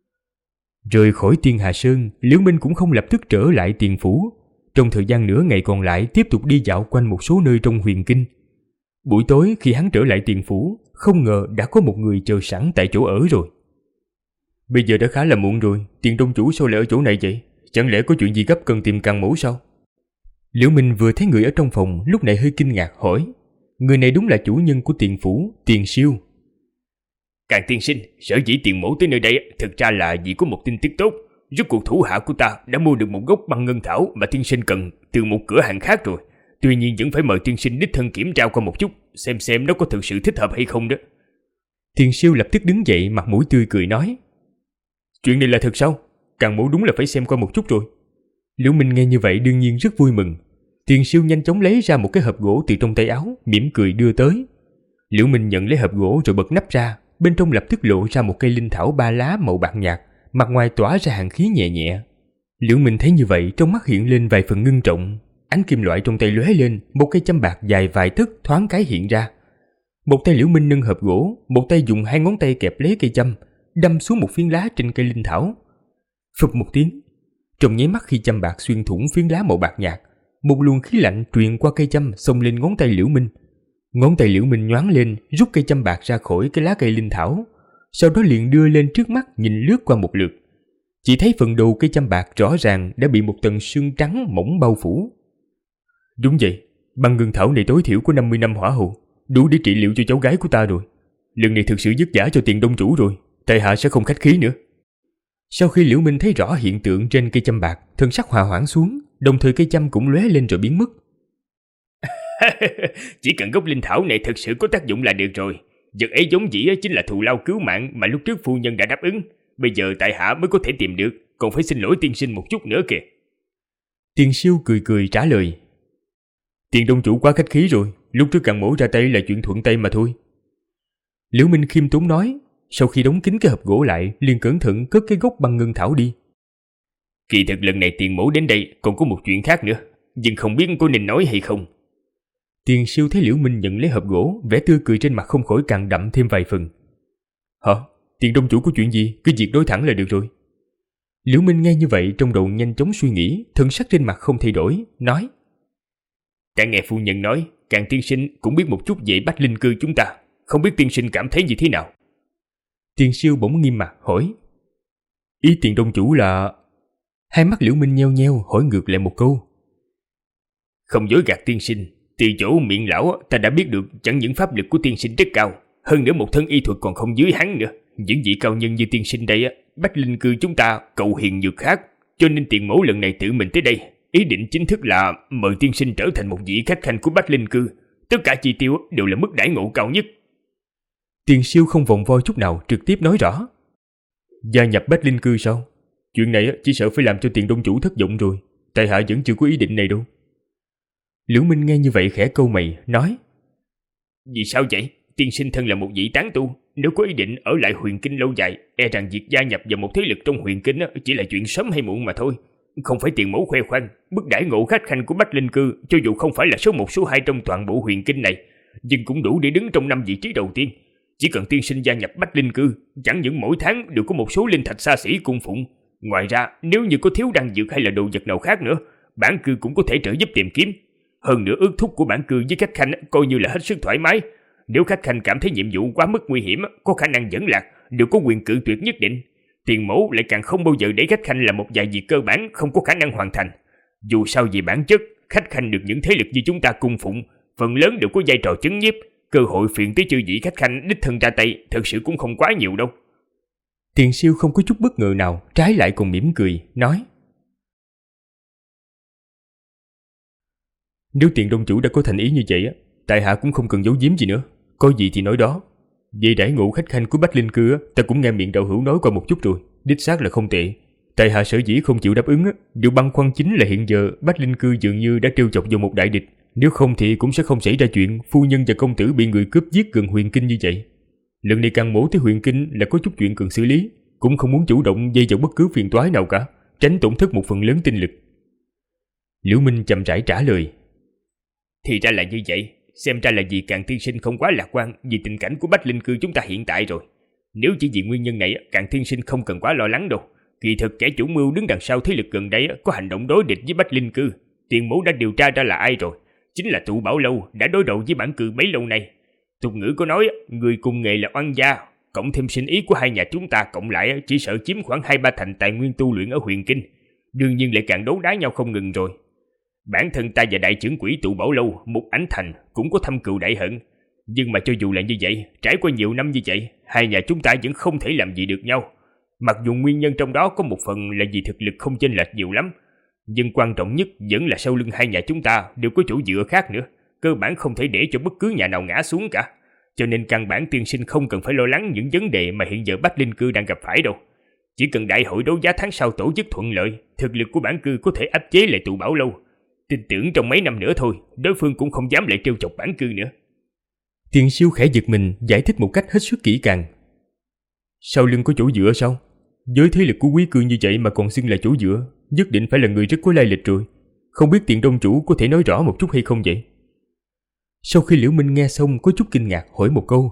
Rời khỏi Tiên Hà Sơn, Liễu Minh cũng không lập tức trở lại Tiền Phủ. Trong thời gian nửa ngày còn lại tiếp tục đi dạo quanh một số nơi trong huyền kinh. Buổi tối khi hắn trở lại Tiền Phủ, không ngờ đã có một người chờ sẵn tại chỗ ở rồi. Bây giờ đã khá là muộn rồi, Tiền Đông chủ sao lại ở chỗ này vậy? Chẳng lẽ có chuyện gì gấp cần tìm Càn Mỗ sao? Liễu Minh vừa thấy người ở trong phòng, lúc này hơi kinh ngạc hỏi. Người này đúng là chủ nhân của Tiền Phủ, Tiền Siêu. Càn tiên sinh, sở dĩ Tiền Mỗ tới nơi đây thực ra là vì có một tin tức tốt. Rốt cuộc thủ hạ của ta đã mua được một gốc băng ngân thảo mà tiên sinh cần từ một cửa hàng khác rồi. Tuy nhiên vẫn phải mời tiên sinh đích thân kiểm tra qua một chút, xem nó có thực sự thích hợp hay không đó. Tiền Siêu lập tức đứng dậy, mặt mũi tươi cười nói. Chuyện này là thật sao? Càn Mỗ đúng là phải xem qua một chút rồi. Liễu Minh nghe như vậy đương nhiên rất vui mừng. Tiền Siêu nhanh chóng lấy ra một cái hộp gỗ từ trong tay áo, mỉm cười đưa tới. Liễu Minh nhận lấy hộp gỗ rồi bật nắp ra, bên trong lập tức lộ ra một cây linh thảo 3 lá màu bạc nhạt, mặt ngoài tỏa ra hàn khí nhẹ nhẹ. Liễu Minh thấy như vậy, trong mắt hiện lên vài phần ngưng trọng. Ánh kim loại trong tay lóe lên, một cây châm bạc dài vài tấc thoáng cái hiện ra. Một tay Liễu Minh nâng hộp gỗ, một tay dùng 2 ngón tay kẹp lấy cây châm, đâm xuống một phiến lá trên cây linh thảo. Phụp một tiếng, trong nháy mắt khi châm bạc xuyên thủng phiến lá màu bạc nhạt, một luồng khí lạnh truyền qua cây châm xông lên ngón tay Liễu Minh. Ngón tay Liễu Minh nhoáng lên, rút cây châm bạc ra khỏi cái lá cây linh thảo, sau đó liền đưa lên trước mắt nhìn lướt qua một lượt. Chỉ thấy phần đầu cây châm bạc rõ ràng đã bị một tầng sương trắng mỏng bao phủ. Đúng vậy, băng ngân thảo này tối thiểu có 50 năm hỏa hầu, đủ để trị liệu cho cháu gái của ta rồi. Lần này thực sự vất vả cho Tiền Đông chủ rồi, tại hạ sẽ không khách khí nữa. Sau khi Liễu Minh thấy rõ hiện tượng trên cây châm bạc, thân sắc hòa hoãn xuống, đồng thời cây châm cũng lóe lên rồi biến mất. Chỉ cần gốc linh thảo này thực sự có tác dụng là được rồi. Vật ấy giống dĩ chính là thù lao cứu mạng mà lúc trước phu nhân đã đáp ứng. Bây giờ tại hạ mới có thể tìm được, còn phải xin lỗi tiên sinh một chút nữa kìa. Tiền Siêu cười cười trả lời. Tiền Đông chủ quá khách khí rồi, lúc trước Càn Mỗ ra tay là chuyện thuận tay mà thôi. Liễu Minh khiêm tốn nói, sau khi đóng kín cái hộp gỗ lại, liền cẩn thận cất cái gốc băng ngân thảo đi. Kỳ thực lần này Tiền Mỗ đến đây còn có một chuyện khác nữa, nhưng không biết có nên nói hay không. Tiền Siêu thấy Liễu Minh nhận lấy hộp gỗ, vẻ tươi cười trên mặt không khỏi càng đậm thêm vài phần. Hả? Tiền Đông chủ có chuyện gì? Cứ việc đối thẳng là được rồi. Liễu Minh nghe như vậy trong đầu nhanh chóng suy nghĩ, thân sắc trên mặt không thay đổi, nói. Ta nghe phu nhân nói, Càn tiên sinh cũng biết một chút về Bách Linh cư chúng ta, không biết tiên sinh cảm thấy như thế nào? Tiền Siêu bỗng nghiêm mặt hỏi. Ý Tiền Đông chủ là... Hai mắt Liễu Minh nheo nheo hỏi ngược lại một câu. Không dối gạt tiên sinh, từ chỗ miệng lão ta đã biết được chẳng những pháp lực của tiên sinh rất cao, hơn nữa một thân y thuật còn không dưới hắn nữa. Những vị cao nhân như tiên sinh đây, Bách Linh cư chúng ta cầu hiền nhược khác, cho nên Tiền Mỗ lần này tự mình tới đây, ý định chính thức là mời tiên sinh trở thành một vị khách khanh của Bách Linh cư. Tất cả chi tiêu đều là mức đãi ngộ cao nhất. Tiền Siêu không vòng vo chút nào, trực tiếp nói rõ. Gia nhập Bách Linh cư sao? Chuyện này chỉ sợ phải làm cho Tiền Đông chủ thất vọng rồi, tại hạ vẫn chưa có ý định này đâu. Liễu Minh nghe như vậy khẽ cau mày, nói. Vì sao vậy? tiên sinh thân là một vị tán tu, nếu có ý định ở lại huyền kinh lâu dài, e rằng việc gia nhập vào một thế lực trong huyền kinh chỉ là chuyện sớm hay muộn mà thôi. Không phải tiền mẫu khoe khoang, mức đãi ngộ khách khanh của Bách Linh Cư cho dù không phải là số 1 số 2 trong toàn bộ huyền kinh này, nhưng cũng đủ để đứng trong 5 vị trí đầu tiên. Chỉ cần tiên sinh gia nhập Bách Linh Cư, chẳng những mỗi tháng đều có một số linh thạch xa xỉ cung phụng. Ngoài ra, nếu như có thiếu đan dược hay là đồ vật nào khác nữa, bản cư cũng có thể trợ giúp tìm kiếm. Hơn nữa ước thúc của bản cư với khách khanh coi như là hết sức thoải mái. Nếu khách khanh cảm thấy nhiệm vụ quá mức nguy hiểm, có khả năng dẫn lạc, đều có quyền cự tuyệt nhất định. Tiền mẫu lại càng không bao giờ để khách khanh làm một vài việc cơ bản không có khả năng hoàn thành. Dù sao về bản chất, khách khanh được những thế lực như chúng ta cung phụng, phần lớn đều có vai trò chấn nhiếp, cơ hội phiền tới chư vị khách khanh đích thân ra tay thật sự cũng không quá nhiều đâu. Tiền Siêu không có chút bất ngờ nào, trái lại còn mỉm cười, nói: Nếu Tiền Đông chủ đã có thành ý như vậy, tại hạ cũng không cần giấu giếm gì nữa, có gì thì nói đó. Về đãi ngộ khách khanh của Bách Linh Cư, ta cũng nghe miệng đạo hữu nói qua một chút rồi, đích xác là không tệ. Tại hạ sở dĩ không chịu đáp ứng, điều băn khoăn chính là hiện giờ Bách Linh Cư dường như đã trêu chọc vào một đại địch, nếu không thì cũng sẽ không xảy ra chuyện phu nhân và công tử bị người cướp giết gần huyền kinh như vậy. Lần này càng mổ tới huyền kinh là có chút chuyện cần xử lý, cũng không muốn chủ động dây vào bất cứ phiền toái nào cả, tránh tổn thất một phần lớn tinh lực. Liễu Minh chậm rãi trả lời: Thì ra là như vậy, xem ra là vì Càn tiên sinh không quá lạc quan vì tình cảnh của Bách Linh Cư chúng ta hiện tại rồi. Nếu chỉ vì nguyên nhân này, Càn tiên sinh không cần quá lo lắng đâu. Kỳ thực kẻ chủ mưu đứng đằng sau thế lực gần đây có hành động đối địch với Bách Linh Cư. Tiền mẫu đã điều tra ra là ai rồi, chính là Tụ Bảo Lâu đã đối đầu với bản cư bấy lâu nay. Tục ngữ có nói người cùng nghề là oan gia, cộng thêm sinh ý của hai nhà chúng ta cộng lại chỉ sợ chiếm khoảng 2-3 thành tài nguyên tu luyện ở huyền kinh, đương nhiên lại càng đấu đá nhau không ngừng rồi. Bản thân ta và đại trưởng quỹ Tụ Bảo Lâu Mục Ảnh Thành cũng có thâm cừu đại hận, nhưng mà cho dù là như vậy, trải qua nhiều năm như vậy, hai nhà chúng ta vẫn không thể làm gì được nhau. Mặc dù nguyên nhân trong đó có một phần là vì thực lực không chênh lệch nhiều lắm, nhưng quan trọng nhất vẫn là sau lưng hai nhà chúng ta đều có chỗ dựa khác nữa, cơ bản không thể để cho bất cứ nhà nào ngã xuống cả. Cho nên căn bản tiên sinh không cần phải lo lắng những vấn đề mà hiện giờ Bách Linh Cư đang gặp phải đâu. Chỉ cần đại hội đấu giá tháng sau tổ chức thuận lợi, thực lực của bản cư có thể áp chế lại Tụ Bảo Lâu. Tin tưởng trong mấy năm nữa thôi, đối phương cũng không dám lại trêu chọc bản cư nữa. Tiền Siêu khẽ giật mình, giải thích một cách hết sức kỹ càng. Sau lưng có chỗ dựa sao? Với thế lực của quý cư như vậy mà còn xưng là chỗ dựa, nhất định phải là người rất có lai lịch rồi. Không biết Tiền Đông chủ có thể nói rõ một chút hay không vậy? Sau khi Liễu Minh nghe xong có chút kinh ngạc hỏi một câu.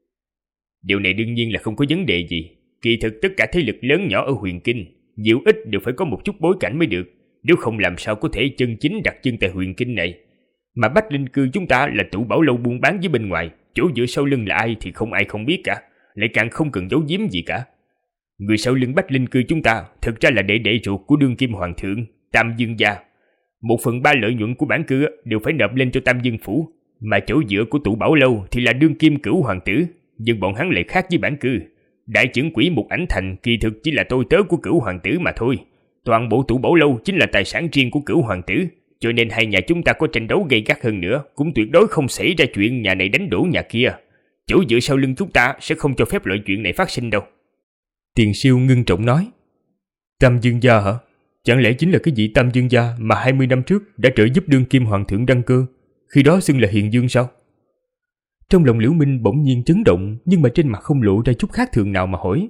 Điều này đương nhiên là không có vấn đề gì. Kỳ thực tất cả thế lực lớn nhỏ ở huyền kinh, nhiều ít đều phải có một chút bối cảnh mới được, nếu không làm sao có thể chân chính đặt chân tại huyền kinh này. Mà Bách Linh Cư chúng ta là Tụ Bảo Lâu buôn bán với bên ngoài, chỗ dựa sau lưng là ai thì không ai không biết cả, lại càng không cần giấu giếm gì cả. Người sau lưng Bách Linh Cư chúng ta thực ra là đệ ruột của đương kim hoàng thượng Tam Dương gia. 1/3 lợi nhuận của bản cư đều phải nộp lên cho Tam Dương phủ, mà chỗ dựa của Tụ Bảo Lâu thì là đương kim cửu hoàng tử, nhưng bọn hắn lại khác với bản cư. Đại trưởng quỹ Mục Ảnh Thành kỳ thực chỉ là tôi tớ của cửu hoàng tử mà thôi. Toàn bộ Tụ Bảo Lâu chính là tài sản riêng của cửu hoàng tử, cho nên hai nhà chúng ta có tranh đấu gay gắt hơn nữa cũng tuyệt đối không xảy ra chuyện nhà này đánh đổ nhà kia. Chỗ dựa sau lưng chúng ta sẽ không cho phép loại chuyện này phát sinh đâu. Tiền Siêu ngưng trọng nói. Tam Dương gia hả? Chẳng lẽ chính là cái vị Tam Dương gia mà 20 năm trước đã trợ giúp đương kim hoàng thượng đăng cơ, khi đó xưng là Hiền Dương sao? Trong lòng Liễu Minh bỗng nhiên chấn động, nhưng mà trên mặt không lộ ra chút khác thường nào mà hỏi.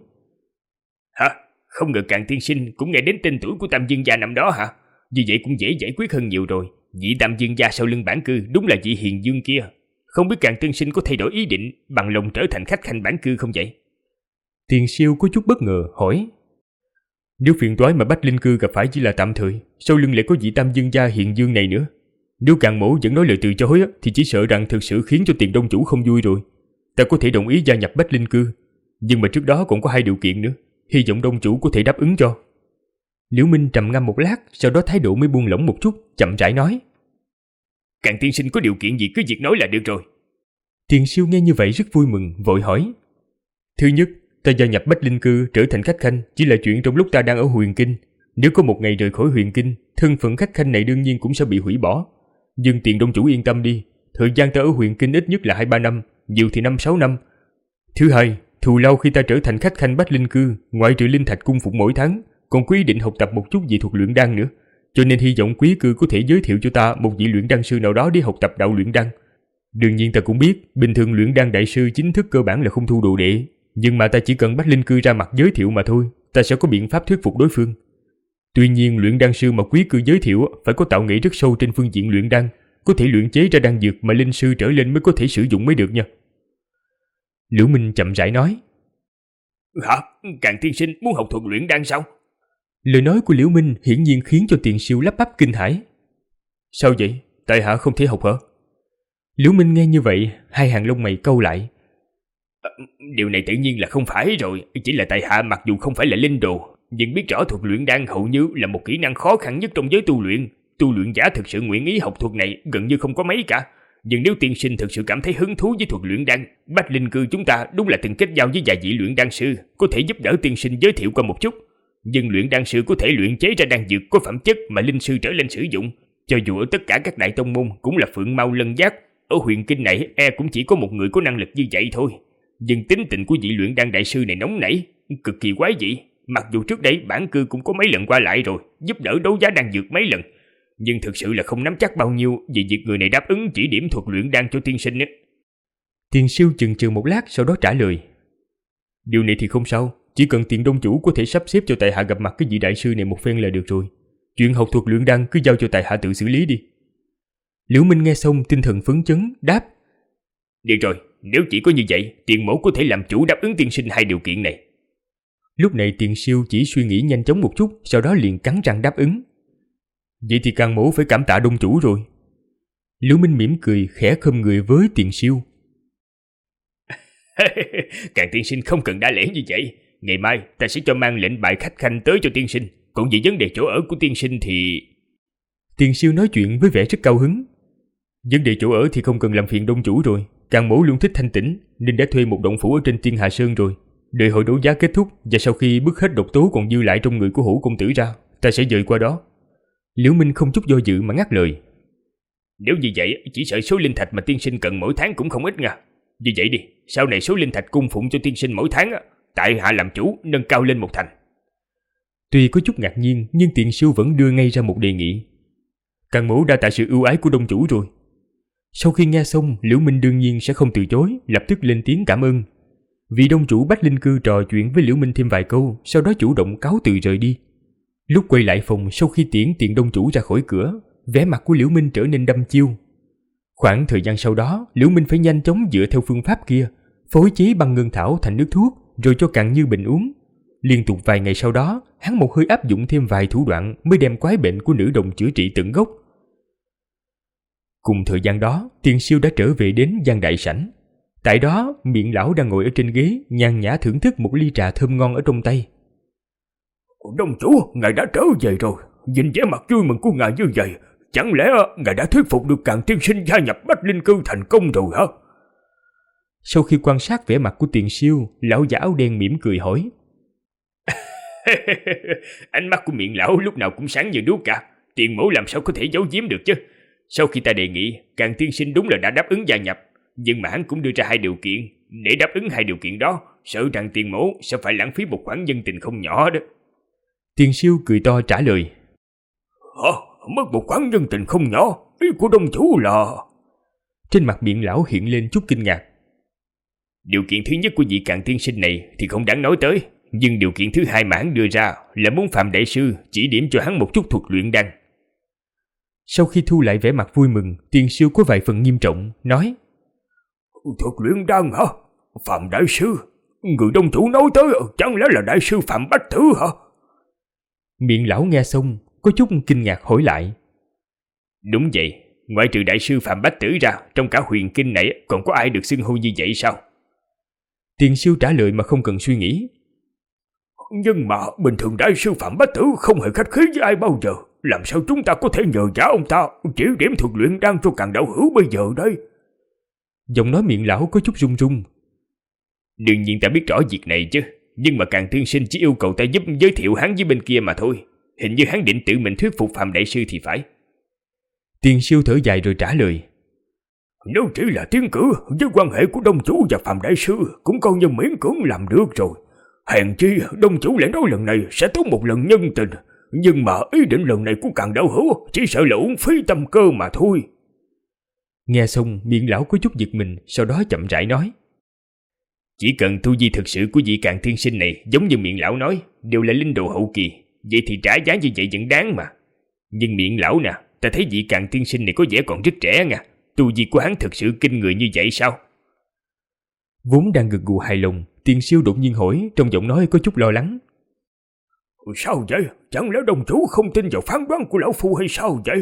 Hả? Không ngờ Càn tiên sinh cũng nghe đến tên tuổi của Tam Dương gia năm đó hả? Như vậy cũng dễ giải quyết hơn nhiều rồi. Vị Tam Dương gia sau lưng bản cư đúng là vị Hiền Dương kia. Không biết Càn tiên sinh có thay đổi ý định bằng lòng trở thành khách khanh bản cư không vậy? Tiền Siêu có chút bất ngờ hỏi. Nếu phiền toái mà Bách Linh Cư gặp phải chỉ là tạm thời, sau lưng lại có vị Tam Dương gia Hiền Dương này nữa, nếu Càn mỗ vẫn nói lời từ chối thì chỉ sợ rằng thực sự khiến cho Tiền Đông chủ không vui rồi. Ta có thể đồng ý gia nhập Bách Linh Cư, nhưng mà trước đó còn có 2 điều kiện nữa, hy vọng Đông chủ có thể đáp ứng cho. Liễu Minh trầm ngâm một lát, sau đó thái độ mới buông lỏng một chút, chậm rãi nói. Càn tiên sinh có điều kiện gì cứ việc nói là được rồi. Tiền Siêu nghe như vậy rất vui mừng, vội hỏi. Thứ nhất, ta gia nhập Bách Linh Cư trở thành khách khanh chỉ là chuyện trong lúc ta đang ở huyền kinh. Nếu có một ngày rời khỏi huyền kinh, thân phận khách khanh này đương nhiên cũng sẽ bị hủy bỏ. Nhưng Tiền Đông chủ yên tâm đi, thời gian ta ở huyền kinh ít nhất là 2-3 năm, nhiều thì 5-6 năm. Thứ hai, thù lao khi ta trở thành khách khanh Bách Linh Cư, ngoại trừ linh thạch cung phụng mỗi tháng, còn có ý định học tập một chút về thuật luyện đan nữa, cho nên hy vọng quý cư có thể giới thiệu cho ta một vị luyện đan sư nào đó để học tập đạo luyện đan. Đương nhiên ta cũng biết, bình thường luyện đan đại sư chính thức cơ bản là không thu đồ đệ, nhưng mà ta chỉ cần Bách Linh Cư ra mặt giới thiệu mà thôi, ta sẽ có biện pháp thuyết phục đối phương. Tuy nhiên luyện đan sư mà quý cư giới thiệu phải có tạo nghệ rất sâu trên phương diện luyện đan, có thể luyện chế ra đan dược mà linh sư trở lên mới có thể sử dụng mới được nha. Liễu Minh chậm rãi nói. Hả? Càng tiên sinh muốn học thuật luyện đan sao? Lời nói của Liễu Minh hiển nhiên khiến cho Tiền Siêu lắp bắp kinh hãi. Sao vậy? Tại hạ không thể học hả? Liễu Minh nghe như vậy, hai hàng lông mày cau lại. Điều này tự nhiên là không phải rồi, chỉ là tại hạ mặc dù không phải là linh đồ, nhưng biết rõ thuật luyện đan hầu như là một kỹ năng khó khăn nhất trong giới tu luyện. Tu luyện giả thực sự nguyện ý học thuật này gần như không có mấy cả. Nhưng nếu tiên sinh thực sự cảm thấy hứng thú với thuật luyện đan, Bách Linh Cư chúng ta đúng là từng kết giao với vài vị luyện đan sư, có thể giúp đỡ tiên sinh giới thiệu qua một chút. Nhưng luyện đan sư có thể luyện chế ra đan dược có phẩm chất mà linh sư trở lên sử dụng, cho dù ở tất cả các đại tông môn cũng là phượng mao lân giác. Ở huyền kinh này cũng chỉ có một người có năng lực như vậy thôi. Nhưng tính tình của vị luyện đan đại sư này nóng nảy, cực kỳ quái dị. Mặc dù trước đây bản cư cũng có mấy lần qua lại rồi, giúp đỡ đấu giá đan dược mấy lần, nhưng thực sự là không nắm chắc bao nhiêu về việc người này đáp ứng chỉ điểm thuật luyện đan cho tiên sinh ấy. Tiền Siêu chần chừ một lát sau đó trả lời. Điều này thì không sao, chỉ cần Tiền Đông chủ có thể sắp xếp cho tại hạ gặp mặt cái vị đại sư này một phen là được rồi. Chuyện học thuật luyện đan cứ giao cho tại hạ tự xử lý đi. Liễu Minh nghe xong tinh thần phấn chấn, đáp. Được rồi, nếu chỉ có như vậy, Tiền mẫu có thể làm chủ đáp ứng tiên sinh hai điều kiện này. Lúc này Tiền Siêu chỉ suy nghĩ nhanh chóng một chút, sau đó liền cắn răng đáp ứng. Vậy thì Càng mẫu phải cảm tạ Đông chủ rồi. Liễu Minh mỉm cười khẽ khom người với Tiền Siêu. Càng tiên sinh không cần đa lễ như vậy. Ngày mai ta sẽ cho mang lệnh bài khách khanh tới cho tiên sinh. Còn về vấn đề chỗ ở của tiên sinh thì... Tiền Siêu nói chuyện với vẻ rất cao hứng. Vấn đề chỗ ở thì không cần làm phiền Đông chủ rồi. Càng mẫu luôn thích thanh tĩnh nên đã thuê một động phủ ở trên Tiên Hà Sơn rồi. Đợi hội đấu giá kết thúc và sau khi bứt hết độc tố còn dư lại trong người của Hữu công tử ra, ta sẽ dời qua đó. Liễu Minh không chút do dự mà ngắt lời. Nếu như vậy, chỉ sợ số linh thạch mà tiên sinh cần mỗi tháng cũng không ít nha. Như vậy đi, sau này số linh thạch cung phụng cho tiên sinh mỗi tháng, tại hạ làm chủ nâng cao lên một thành. Tuy có chút ngạc nhiên nhưng Tiền Siêu vẫn đưa ngay ra một đề nghị. Càng mẫu đã tạ sự ưu ái của Đông chủ rồi. Sau khi nghe xong, Liễu Minh đương nhiên sẽ không từ chối, lập tức lên tiếng cảm ơn. Vị Đông chủ Bách Linh Cư trò chuyện với Liễu Minh thêm vài câu, sau đó chủ động cáo từ rời đi. Lúc quay lại phòng sau khi tiễn Tiền Đông chủ ra khỏi cửa, vẻ mặt của Liễu Minh trở nên đăm chiêu. Khoảng thời gian sau đó, Liễu Minh phải nhanh chóng dựa theo phương pháp kia, phối chế băng ngân thảo thành nước thuốc, rồi cho cạn như bình uống. Liên tục vài ngày sau đó, hắn một hơi áp dụng thêm vài thủ đoạn mới đem quái bệnh của nữ đồng chữa trị tận gốc. Cùng thời gian đó, Tiền Siêu đã trở về đến gian đại sảnh. Tại đó, Miệng lão đang ngồi ở trên ghế, nhàn nhã thưởng thức một ly trà thơm ngon ở trong tay. Đông chủ, ngài đã trở về rồi. Nhìn vẻ mặt vui mừng của ngài như vậy, chẳng lẽ ngài đã thuyết phục được Càng tiên sinh gia nhập Bách Linh Cư thành công rồi hả? Sau khi quan sát vẻ mặt của Tiền Siêu, lão giả áo đen mỉm cười hỏi. Ánh mắt của Miệng lão lúc nào cũng sáng như đuốc cả. Tiền mẫu làm sao có thể giấu giếm được chứ? Sau khi ta đề nghị, Càng tiên sinh đúng là đã đáp ứng gia nhập, nhưng mà hắn cũng đưa ra hai điều kiện. Để đáp ứng hai điều kiện đó, sợ rằng tiền mẫu sẽ phải lãng phí một khoản nhân tình không nhỏ đó. Tiền Siêu cười to trả lời. Hả? Mất một khoản nhân tình không nhỏ? Ý của Đông chủ là... Trên mặt Miệng lão hiện lên chút kinh ngạc. Điều kiện thứ nhất của vị Càng tiên sinh này thì không đáng nói tới, nhưng điều kiện thứ hai mà hắn đưa ra là muốn Phạm đại sư chỉ điểm cho hắn một chút thuật luyện đan. Sau khi thu lại vẻ mặt vui mừng, Tiền Siêu có vài phần nghiêm trọng, nói. Thuật luyện đan hả? Phạm đại sư? Người Đông chủ nói tới chẳng lẽ là đại sư Phạm Bách Tử hả? Miệng lão nghe xong, có chút kinh ngạc hỏi lại. Đúng vậy, ngoại trừ đại sư Phạm Bách Tử ra, trong cả huyền kinh này còn có ai được xưng hô như vậy sao? Tiền Siêu trả lời mà không cần suy nghĩ. Nhưng mà bình thường đại sư Phạm Bách Tử không hề khách khí với ai bao giờ. Làm sao chúng ta có thể nhờ vả ông ta chỉ điểm thuật luyện đan cho Càng đạo hữu bây giờ đây? Giọng nói Miệng lão có chút run run. Đương nhiên ta biết rõ việc này chứ, nhưng mà Càng tiên sinh chỉ yêu cầu ta giúp giới thiệu hắn với bên kia mà thôi. Hình như hắn định tự mình thuyết phục Phạm đại sư thì phải. Tiền Siêu thở dài rồi trả lời. Nếu chỉ là tiến cử, với quan hệ của Đông chủ và Phạm đại sư cũng coi như miễn cưỡng làm được rồi. Hèn chi Đông chủ lại nói lần này sẽ tốn một lần nhân tình, nhưng mà ý định lần này của Càng đạo hữu chỉ sợ là uổng phí tâm cơ mà thôi. Nghe xong miệng lão có chút giật mình, sau đó chậm rãi nói: Chỉ cần tu vi thực sự của vị Càn tiên sinh này giống như miệng lão nói, đều là linh đồ hậu kỳ, vậy thì trả giá như vậy vẫn đáng mà. Nhưng miệng lão nè, ta thấy vị Càn tiên sinh này có vẻ còn rất trẻ nha. Tu vi của hắn thực sự kinh người như vậy sao? Vốn đang gật gù hài lòng, Tiền Siêu đột nhiên hỏi, trong giọng nói có chút lo lắng: Sao vậy? Chẳng lẽ đồng chủ không tin vào phán đoán của lão phu hay sao vậy?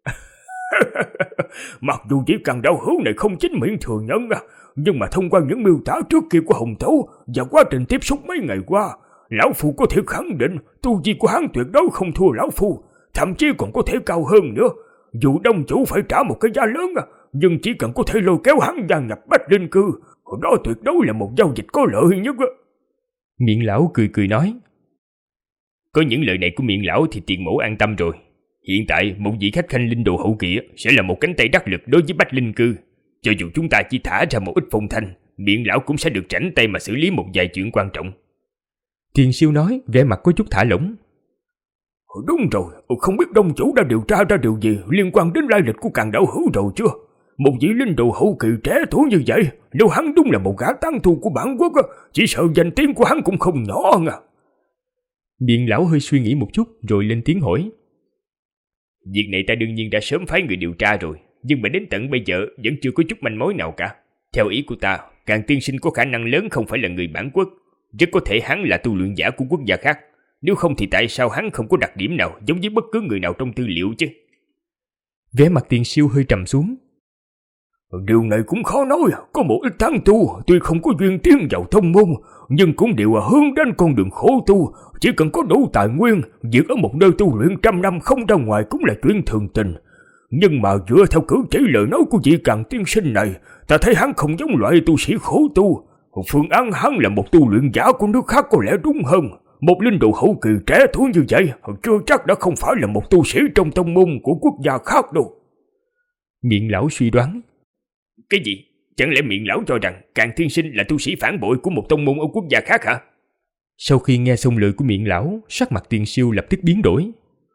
Mặc dù vị Càn đạo hữu này không chính miệng thừa nhận, nhưng mà thông qua những miêu tả trước kia của Hồng Tấu và quá trình tiếp xúc mấy ngày qua, lão phu có thể khẳng định tu vi của hắn tuyệt đối không thua lão phu, thậm chí còn có thể cao hơn nữa. Dù đông chủ phải trả một cái giá lớn, nhưng chỉ cần có thể lôi kéo hắn gia nhập Bách Linh Cư, đó tuyệt đối là một giao dịch có lợi nhất. Miệng lão cười cười nói: Có những lời này của miệng lão thì Tiền Mỗ an tâm rồi. Hiện tại một vị khách khanh linh đồ hậu kỳ sẽ là một cánh tay đắc lực đối với Bách Linh Cư. Cho dù chúng ta chỉ thả ra một ít phong thanh, miệng lão cũng sẽ được rảnh tay mà xử lý một vài chuyện quan trọng. Tiền Siêu nói, vẻ mặt có chút thả lỏng: Đúng rồi, không biết đông chủ đã điều tra ra điều gì liên quan đến lai lịch của Càn đạo hữu rồi chưa? Một vị linh đồ hậu kỳ trẻ tuổi như vậy, nếu hắn đúng là một gã tán tu của bản quốc, chỉ sợ danh tiếng của hắn cũng không nhỏ nha. Miệng lão hơi suy nghĩ một chút rồi lên tiếng hỏi: Việc này ta đương nhiên đã sớm phái người điều tra rồi, nhưng mà đến tận bây giờ vẫn chưa có chút manh mối nào cả. Theo ý của ta, Càn tiên sinh có khả năng lớn không phải là người bản quốc, rất có thể hắn là tu luyện giả của quốc gia khác. Nếu không thì tại sao hắn không có đặc điểm nào giống với bất cứ người nào trong tư liệu chứ? Vẻ mặt Tiền Siêu hơi trầm xuống: Điều này cũng khó nói, có một ít tán tu tuy không có duyên tiến vào thông môn, nhưng cũng đều hướng đến con đường khổ tu. Chỉ cần có đủ tài nguyên, việc ở một nơi tu luyện trăm năm không ra ngoài cũng là chuyện thường tình. Nhưng mà dựa theo cử chỉ lời nói của vị Càn tiên sinh này, ta thấy hắn không giống loại tu sĩ khổ tu. Phương án hắn là một tu luyện giả của nước khác có lẽ đúng hơn. Một linh đồ hậu kỳ trẻ tuổi như vậy chưa chắc đã không phải là một tu sĩ trong tông môn của quốc gia khác đâu. Miệng lão suy đoán: Cái gì? Chẳng lẽ miệng lão cho rằng Càn tiên sinh là tu sĩ phản bội của một tông môn ở quốc gia khác hả? Sau khi nghe xong lời của miệng lão, sắc mặt Tiền Siêu lập tức biến đổi.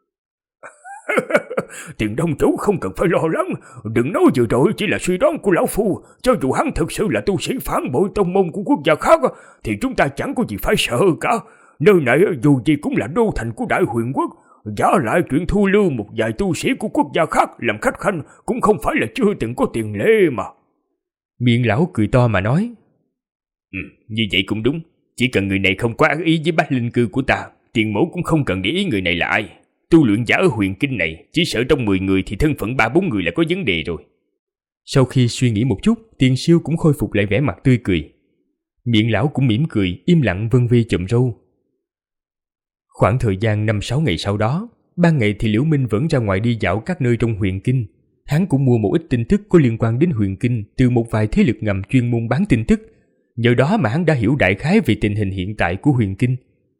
Tiền đông chủ không cần phải lo lắng, đừng nói vừa rồi chỉ là suy đoán của lão phu. Cho dù hắn thực sự là tu sĩ phản bội tông môn của quốc gia khác, thì chúng ta chẳng có gì phải sợ cả. Nơi này dù gì cũng là đô thành của Đại Huyền Quốc, giả lại chuyện thu lưu một vài tu sĩ của quốc gia khác làm khách khanh cũng không phải là chưa từng có tiền lệ mà. Miệng lão cười to mà nói: Như vậy cũng đúng. Chỉ cần người này không có ác ý với Bách Linh Cư của ta, Tiền Mỗ cũng không cần để ý người này là ai. Tu luyện giả ở huyền kinh này, chỉ sợ trong 10 người thì thân phận 3-4 người là có vấn đề rồi. Sau khi suy nghĩ một chút, Tiền Siêu cũng khôi phục lại vẻ mặt tươi cười. Miệng lão cũng mỉm cười, im lặng vân vê chùm râu. Khoảng thời gian 5-6 ngày sau đó, ban ngày thì Liễu Minh vẫn ra ngoài đi dạo các nơi trong huyền kinh. Hắn cũng mua một ít tin tức có liên quan đến huyền kinh từ một vài thế lực ngầm chuyên môn bán tin tức. Nhờ đó mà hắn đã hiểu đại khái về tình hình hiện tại của huyền kinh.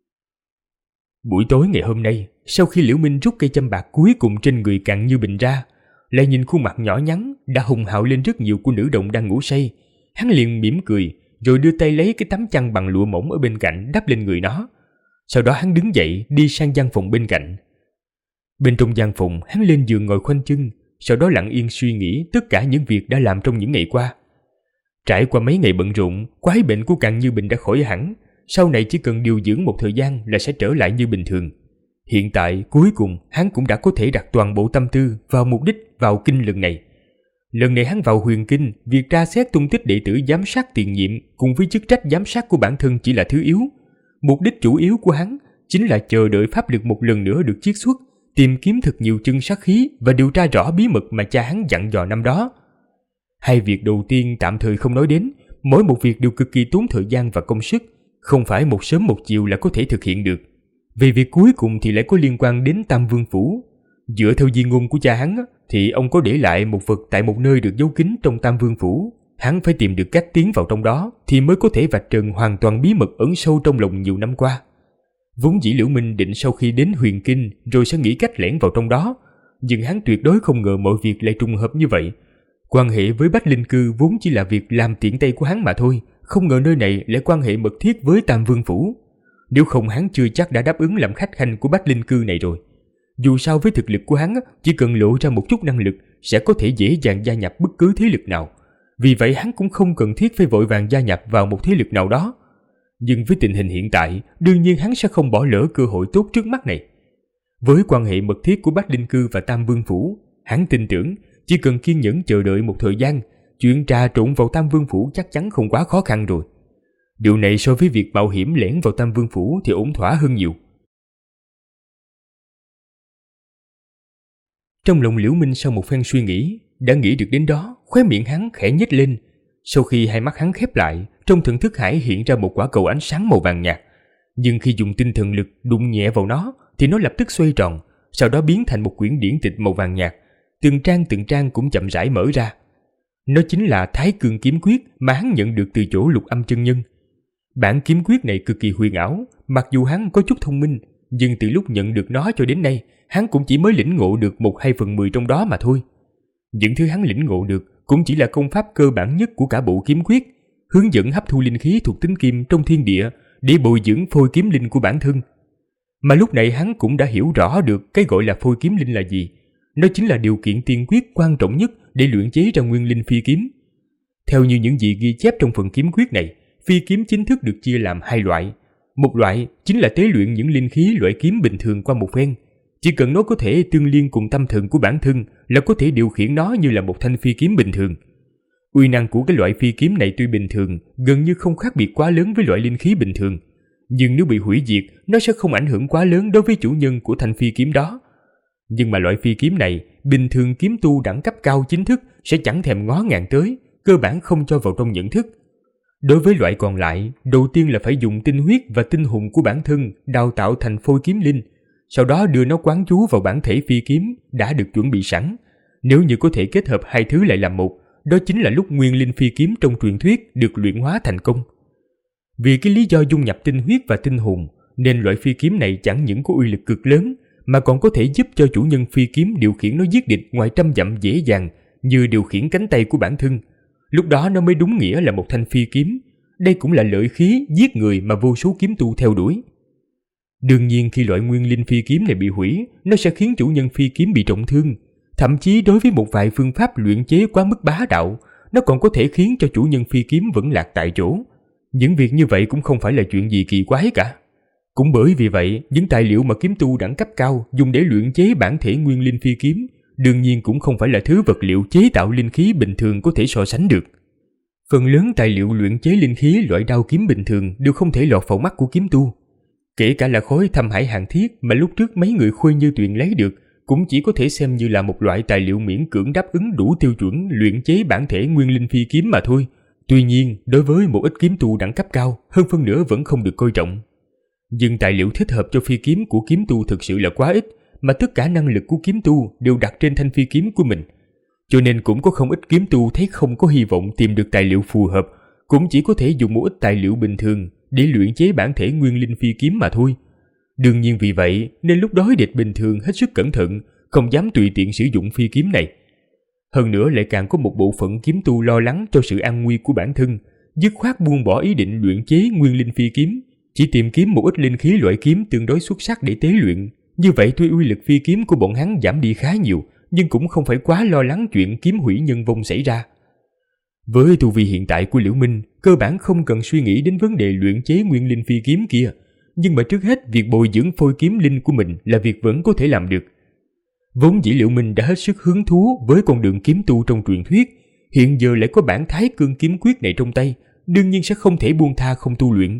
Buổi tối ngày hôm nay, sau khi Liễu Minh rút cây châm bạc cuối cùng trên người Càn Như Bình ra, lại nhìn khuôn mặt nhỏ nhắn đã hùng hạo lên rất nhiều của nữ đồng đang ngủ say, hắn liền mỉm cười rồi đưa tay lấy cái tấm chăn bằng lụa mỏng ở bên cạnh đắp lên người nó. Sau đó hắn đứng dậy đi sang gian phòng bên cạnh. Bên trong gian phòng, hắn lên giường ngồi khoanh chân, sau đó lặng yên suy nghĩ tất cả những việc đã làm trong những ngày qua. Trải qua mấy ngày bận rộn, quái bệnh của Càn Như Bình đã khỏi hẳn, sau này chỉ cần điều dưỡng một thời gian là sẽ trở lại như bình thường. Hiện tại, cuối cùng, hắn cũng đã có thể đặt toàn bộ tâm tư vào mục đích vào kinh lần này. Lần này hắn vào huyền kinh, việc tra xét tung tích đệ tử giám sát tiền nhiệm cùng với chức trách giám sát của bản thân chỉ là thứ yếu. Mục đích chủ yếu của hắn chính là chờ đợi pháp lực một lần nữa được chiết xuất, tìm kiếm thật nhiều chân sát khí và điều tra rõ bí mật mà cha hắn dặn dò năm đó. Hai việc đầu tiên tạm thời không nói đến, mỗi một việc đều cực kỳ tốn thời gian và công sức, không phải một sớm một chiều là có thể thực hiện được. Về việc cuối cùng thì lại có liên quan đến Tam Vương Phủ. Dựa theo di ngôn của cha hắn thì ông có để lại một vật tại một nơi được giấu kín trong Tam Vương Phủ. Hắn phải tìm được cách tiến vào trong đó thì mới có thể vạch trần hoàn toàn bí mật ẩn sâu trong lòng nhiều năm qua. Vốn dĩ Liễu Minh định sau khi đến huyền kinh rồi sẽ nghĩ cách lẻn vào trong đó, nhưng hắn tuyệt đối không ngờ mọi việc lại trùng hợp như vậy. Quan hệ với Bách Linh Cư vốn chỉ là việc làm tiện tay của hắn mà thôi, không ngờ nơi này lại quan hệ mật thiết với Tam Vương Phủ. Nếu không hắn chưa chắc đã đáp ứng làm khách khanh của Bách Linh Cư này rồi. Dù sao với thực lực của hắn, chỉ cần lộ ra một chút năng lực sẽ có thể dễ dàng gia nhập bất cứ thế lực nào. Vì vậy hắn cũng không cần thiết phải vội vàng gia nhập vào một thế lực nào đó. Nhưng với tình hình hiện tại, đương nhiên hắn sẽ không bỏ lỡ cơ hội tốt trước mắt này. Với quan hệ mật thiết của Bách Linh Cư và Tam Vương Phủ, hắn tin tưởng chỉ cần kiên nhẫn chờ đợi một thời gian, chuyện trà trộn vào Tam Vương Phủ chắc chắn không quá khó khăn rồi. Điều này so với việc mạo hiểm lẻn vào Tam Vương Phủ thì ổn thỏa hơn nhiều. Trong lòng Liễu Minh sau một phen suy nghĩ, đã nghĩ được đến đó, khóe miệng hắn khẽ nhếch lên. Sau khi hai mắt hắn khép lại, trong thần thức hải hiện ra một quả cầu ánh sáng màu vàng nhạt. Nhưng khi dùng tinh thần lực đụng nhẹ vào nó, thì nó lập tức xoay tròn, sau đó biến thành một quyển điển tịch màu vàng nhạt. Từng trang cũng chậm rãi mở ra. Nó chính là Thái Cương Kiếm Quyết mà hắn nhận được từ chỗ Lục Âm chân nhân. Bản kiếm quyết này cực kỳ huyền ảo, mặc dù hắn có chút thông minh, nhưng từ lúc nhận được nó cho đến nay, hắn cũng chỉ mới lĩnh ngộ được 1/2/10 trong đó mà thôi. Những thứ hắn lĩnh ngộ được cũng chỉ là công pháp cơ bản nhất của cả bộ kiếm quyết, hướng dẫn hấp thu linh khí thuộc tính kim trong thiên địa để bồi dưỡng phôi kiếm linh của bản thân. Mà lúc này hắn cũng đã hiểu rõ được cái gọi là phôi kiếm linh là gì. Nó chính là điều kiện tiên quyết quan trọng nhất để luyện chế ra nguyên linh phi kiếm. Theo như những gì ghi chép trong phần kiếm quyết này, phi kiếm chính thức được chia làm 2 loại. Một loại chính là tế luyện những linh khí loại kiếm bình thường qua một phen. Chỉ cần nó có thể tương liên cùng tâm thần của bản thân là có thể điều khiển nó như là một thanh phi kiếm bình thường. Uy năng của cái loại phi kiếm này tuy bình thường, gần như không khác biệt quá lớn với loại linh khí bình thường. Nhưng nếu bị hủy diệt, nó sẽ không ảnh hưởng quá lớn đối với chủ nhân của thanh phi kiếm đó. Nhưng mà loại phi kiếm này, bình thường kiếm tu đẳng cấp cao chính thức sẽ chẳng thèm ngó ngàng tới, cơ bản không cho vào trong nhận thức. Đối với loại còn lại, đầu tiên là phải dùng tinh huyết và tinh hồn của bản thân đào tạo thành phôi kiếm linh, sau đó đưa nó quán chú vào bản thể phi kiếm đã được chuẩn bị sẵn. Nếu như có thể kết hợp hai thứ lại làm một, đó chính là lúc nguyên linh phi kiếm trong truyền thuyết được luyện hóa thành công. Vì cái lý do dung nhập tinh huyết và tinh hồn, nên loại phi kiếm này chẳng những có uy lực cực lớn, mà còn có thể giúp cho chủ nhân phi kiếm điều khiển nó giết địch ngoài trăm dặm dễ dàng, như điều khiển cánh tay của bản thân. Lúc đó nó mới đúng nghĩa là một thanh phi kiếm. Đây cũng là lợi khí giết người mà vô số kiếm tu theo đuổi. Đương nhiên khi loại nguyên linh phi kiếm này bị hủy, nó sẽ khiến chủ nhân phi kiếm bị trọng thương. Thậm chí đối với một vài phương pháp luyện chế quá mức bá đạo, nó còn có thể khiến cho chủ nhân phi kiếm vẫn lạc tại chỗ. Những việc như vậy cũng không phải là chuyện gì kỳ quái cả. Cũng bởi vì vậy, những tài liệu mà kiếm tu đẳng cấp cao dùng để luyện chế bản thể nguyên linh phi kiếm đương nhiên cũng không phải là thứ vật liệu chế tạo linh khí bình thường có thể so sánh được. Phần lớn tài liệu luyện chế linh khí loại đao kiếm bình thường đều không thể lọt vào mắt của kiếm tu. Kể cả là khối Thâm Hải Hàn Thiết mà lúc trước mấy người Khôi Như Tuyền lấy được, cũng chỉ có thể xem như là một loại tài liệu miễn cưỡng đáp ứng đủ tiêu chuẩn luyện chế bản thể nguyên linh phi kiếm mà thôi. Tuy nhiên, đối với một ít kiếm tu đẳng cấp cao, hơn phân nửa vẫn không được coi trọng. Nhưng tài liệu thích hợp cho phi kiếm của kiếm tu thực sự là quá ít, mà tất cả năng lực của kiếm tu đều đặt trên thanh phi kiếm của mình. Cho nên cũng có không ít kiếm tu thấy không có hy vọng tìm được tài liệu phù hợp, cũng chỉ có thể dùng một ít tài liệu bình thường để luyện chế bản thể nguyên linh phi kiếm mà thôi. Đương nhiên vì vậy nên lúc đối địch bình thường hết sức cẩn thận, không dám tùy tiện sử dụng phi kiếm này. Hơn nữa lại càng có một bộ phận kiếm tu lo lắng cho sự an nguy của bản thân, dứt khoát buông bỏ ý định luyện chế nguyên linh phi kiếm, chỉ tìm kiếm một ít linh khí loại kiếm tương đối xuất sắc để tế luyện. Như vậy tuy uy lực phi kiếm của bọn hắn giảm đi khá nhiều, nhưng cũng không phải quá lo lắng chuyện kiếm hủy nhân vong xảy ra. Với tu vi hiện tại của Liễu Minh, cơ bản không cần suy nghĩ đến vấn đề luyện chế nguyên linh phi kiếm kia, nhưng mà trước hết việc bồi dưỡng phôi kiếm linh của mình là việc vẫn có thể làm được. Vốn dĩ Liễu Minh đã hết sức hứng thú với con đường kiếm tu trong truyền thuyết, hiện giờ lại có bản Thái Cương Kiếm Quyết này trong tay, đương nhiên sẽ không thể buông tha không tu luyện.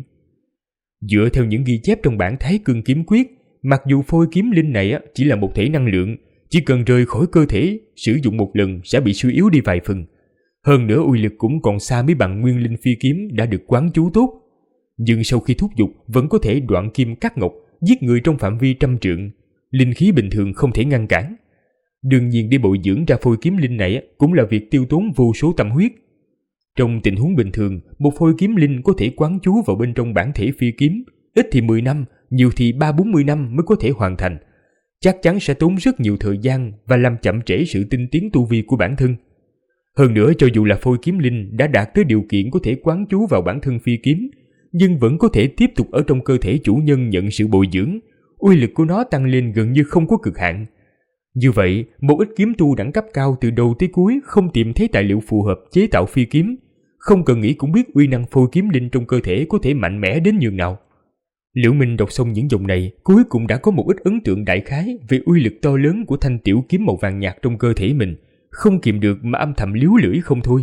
Dựa theo những ghi chép trong bản Thái Cương Kiếm Quyết, mặc dù phôi kiếm linh này chỉ là một thể năng lượng, chỉ cần rời khỏi cơ thể, sử dụng một lần sẽ bị suy yếu đi vài phần. Hơn nữa uy lực cũng còn xa mới bằng nguyên linh phi kiếm đã được quán chú tốt. Nhưng sau khi thúc giục vẫn có thể đoạn kim cắt ngọc, giết người trong phạm vi 100 trượng, linh khí bình thường không thể ngăn cản. Đương nhiên để bồi dưỡng ra phôi kiếm linh này cũng là việc tiêu tốn vô số tâm huyết. Trong tình huống bình thường, một phôi kiếm linh có thể quán chú vào bên trong bản thể phi kiếm, ít thì 10 năm, nhiều thì 30-40 năm mới có thể hoàn thành. Chắc chắn sẽ tốn rất nhiều thời gian và làm chậm trễ sự tinh tiến tu vi của bản thân. Hơn nữa cho dù là phôi kiếm linh đã đạt tới điều kiện có thể quán chú vào bản thân phi kiếm, nhưng vẫn có thể tiếp tục ở trong cơ thể chủ nhân nhận sự bồi dưỡng, uy lực của nó tăng lên gần như không có cực hạn. Như vậy, một ít kiếm tu đẳng cấp cao từ đầu tới cuối không tìm thấy tài liệu phù hợp chế tạo phi kiếm, không cần nghĩ cũng biết uy năng phôi kiếm linh trong cơ thể có thể mạnh mẽ đến nhường nào. Liễu Minh đọc xong những dòng này, cuối cùng đã có một ít ấn tượng đại khái về uy lực to lớn của thanh tiểu kiếm màu vàng nhạt trong cơ thể mình, không kìm được mà âm thầm líu lưỡi không thôi.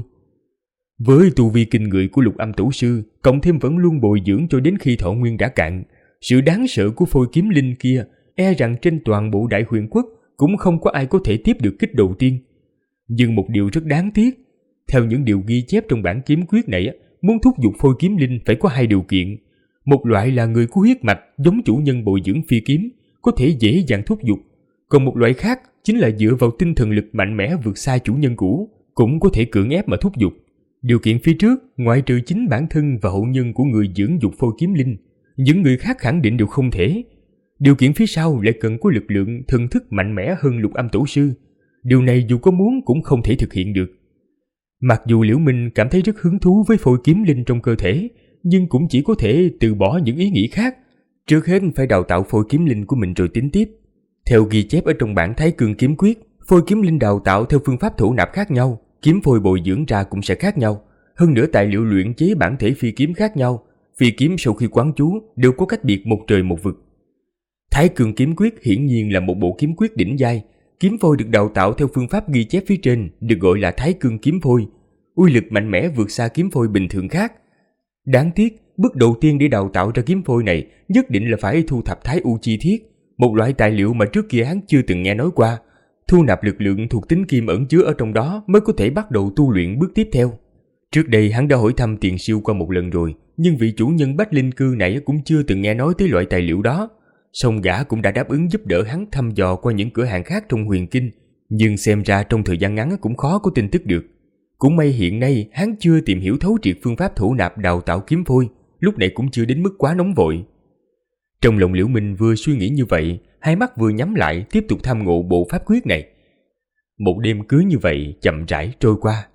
Với tu vi kinh người của Lục Âm Tổ sư, cộng thêm vẫn luôn bồi dưỡng cho đến khi thọ nguyên đã cạn, sự đáng sợ của phôi kiếm linh kia, e rằng trên toàn bộ Đại Huyền Quốc cũng không có ai có thể tiếp được kích đầu tiên. Nhưng một điều rất đáng tiếc, theo những điều ghi chép trong bản kiếm quyết này, muốn thúc giục phôi kiếm linh phải có 2 điều kiện. Một loại là người có huyết mạch giống chủ nhân bồi dưỡng phi kiếm, có thể dễ dàng thúc giục, còn một loại khác chính là dựa vào tinh thần lực mạnh mẽ vượt xa chủ nhân cũ, cũng có thể cưỡng ép mà thúc giục. Điều kiện phía trước, ngoại trừ chính bản thân và hậu nhân của người dưỡng dục phôi kiếm linh, những người khác khẳng định đều không thể. Điều kiện phía sau lại cần có lực lượng thần thức mạnh mẽ hơn Lục Âm Tổ sư. Điều này dù có muốn cũng không thể thực hiện được. Mặc dù Liễu Minh cảm thấy rất hứng thú với phôi kiếm linh trong cơ thể, nhưng cũng chỉ có thể từ bỏ những ý nghĩ khác. Trước hết phải đào tạo phôi kiếm linh của mình rồi tính tiếp. Theo ghi chép ở trong bản Thái Cương kiếm quyết, phôi kiếm linh đào tạo theo phương pháp thổ nạp khác nhau, kiếm phôi bồi dưỡng ra cũng sẽ khác nhau. Hơn nữa tài liệu luyện chế bản thể phi kiếm khác nhau, phi kiếm sau khi quán chú đều có cách biệt một trời một vực. Thái Cương kiếm quyết hiển nhiên là một bộ kiếm quyết đỉnh giai, kiếm phôi được đào tạo theo phương pháp ghi chép phía trên được gọi là Thái Cương kiếm phôi, uy lực mạnh mẽ vượt xa kiếm phôi bình thường khác. Đáng tiếc, bước đầu tiên để đào tạo ra kiếm phôi này nhất định là phải thu thập Thái U chi thiết, một loại tài liệu mà trước kia hắn chưa từng nghe nói qua. Thu nạp lực lượng thuộc tính kim ẩn chứa ở trong đó mới có thể bắt đầu tu luyện bước tiếp theo. Trước đây hắn đã hỏi thăm Tiền Siêu qua một lần rồi, nhưng vị chủ nhân Bách Linh Cư này cũng chưa từng nghe nói tới loại tài liệu đó. Song gã cũng đã đáp ứng giúp đỡ hắn thăm dò qua những cửa hàng khác trong Huyền Kinh, nhưng xem ra trong thời gian ngắn cũng khó có tin tức được. Cũng may hiện nay hắn chưa tìm hiểu thấu triệt phương pháp thổ nạp đào tạo kiếm phôi, lúc này cũng chưa đến mức quá nóng vội. Trong lòng Liễu Minh vừa suy nghĩ như vậy, hai mắt vừa nhắm lại tiếp tục tham ngộ bộ pháp quyết này. Một đêm cứ như vậy chậm rãi trôi qua.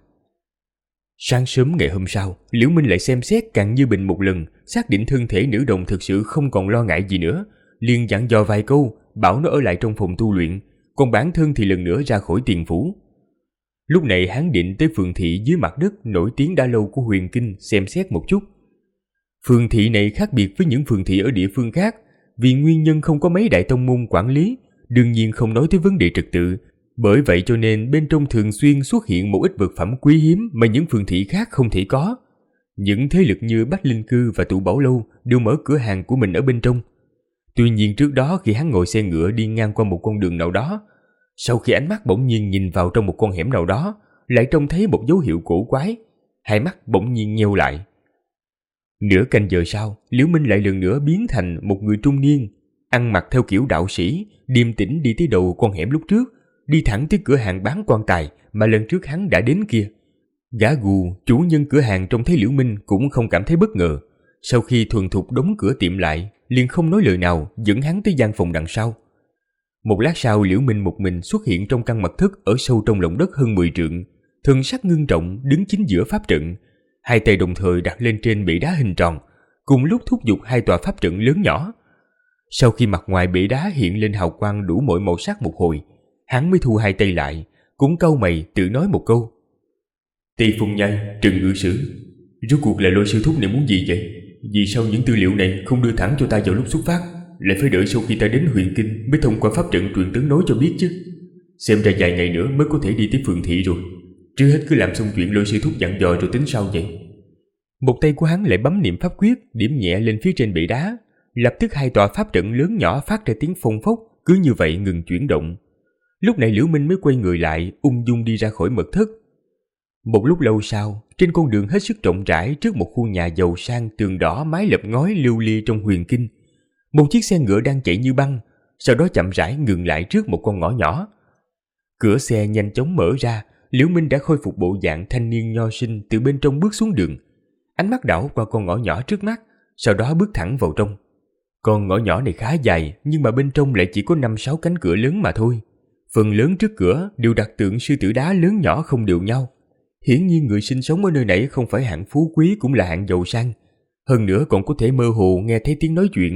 Sáng sớm ngày hôm sau, Liễu Minh lại xem xét Càn Như Bình một lần, xác định thân thể nữ đồng thực sự không còn lo ngại gì nữa, liền dặn dò vài câu, bảo nó ở lại trong phòng tu luyện, còn bản thân thì lần nữa ra khỏi Tiền Phủ. Lúc này hắn định tới phường thị dưới mặt đất nổi tiếng đã lâu của Huyền Kinh xem xét một chút. Phường thị này khác biệt với những phường thị ở địa phương khác, vì nguyên nhân không có mấy đại tông môn quản lý, đương nhiên không nói tới vấn đề trật tự. Bởi vậy cho nên bên trong thường xuyên xuất hiện một ít vật phẩm quý hiếm mà những phường thị khác không thể có. Những thế lực như Bách Linh Cư và Tụ Bảo Lâu đều mở cửa hàng của mình ở bên trong. Tuy nhiên trước đó khi hắn ngồi xe ngựa đi ngang qua một con đường nào đó, sau khi ánh mắt bỗng nhiên nhìn vào trong một con hẻm nào đó, lại trông thấy một dấu hiệu cổ quái, hai mắt bỗng nhiên nheo lại. Nửa canh giờ sau, Liễu Minh lại lần nữa biến thành một người trung niên, ăn mặc theo kiểu đạo sĩ, điềm tĩnh đi tới đầu con hẻm lúc trước, đi thẳng tới cửa hàng bán quan tài mà lần trước hắn đã đến kia. Gã gù, chủ nhân cửa hàng trông thấy Liễu Minh cũng không cảm thấy bất ngờ. Sau khi thuần thục đóng cửa tiệm lại, liền không nói lời nào dẫn hắn tới gian phòng đằng sau. Một lát sau, Liễu Minh một mình xuất hiện trong căn mật thất ở sâu trong lòng đất hơn 10 trượng, thần sắc ngưng trọng đứng chính giữa pháp trận, hai tay đồng thời đặt lên trên bệ đá hình tròn, cùng lúc thúc giục hai tòa pháp trận lớn nhỏ. Sau khi mặt ngoài bệ đá hiện lên hào quang đủ mọi màu sắc một hồi, hắn mới thu hai tay lại, cũng cau mày tự nói một câu: Tây Phong Nhai, Trần Ngự Sử, rốt cuộc là Lôi sư thúc này muốn gì vậy? Vì sao những tư liệu này không đưa thẳng cho ta vào lúc xuất phát, lại phải đợi sau khi ta đến Huyền Kinh mới thông qua pháp trận truyền tấn nói cho biết chứ? Xem ra vài ngày nữa mới có thể đi tới phường thị rồi. Trước hết cứ làm xong chuyện Lôi sư thúc dặn dò rồi tính sau vậy. Một tay của hắn lại bấm niệm pháp quyết, điểm nhẹ lên phía trên bệ đá, lập tức hai tòa pháp trận lớn nhỏ phát ra tiếng phông phốc, cứ như vậy ngừng chuyển động. Lúc này Liễu Minh mới quay người lại, ung dung đi ra khỏi mật thất. Một lúc lâu sau, trên con đường hết sức rộng rãi trước một khu nhà giàu sang tường đỏ mái lợp ngói lưu ly trong Huyền Kinh, một chiếc xe ngựa đang chạy như băng, sau đó chậm rãi ngừng lại trước một con ngõ nhỏ. Cửa xe nhanh chóng mở ra, Liễu Minh đã khôi phục bộ dạng thanh niên nho sinh từ bên trong bước xuống đường, ánh mắt đảo qua con ngõ nhỏ trước mắt, sau đó bước thẳng vào trong. Con ngõ nhỏ này khá dài, nhưng mà bên trong lại chỉ có 5-6 cánh cửa lớn mà thôi. Phần lớn trước cửa đều đặt tượng sư tử đá lớn nhỏ không đều nhau. Hiển nhiên người sinh sống ở nơi này không phải hạng phú quý cũng là hạng giàu sang. Hơn nữa còn có thể mơ hồ nghe thấy tiếng nói chuyện,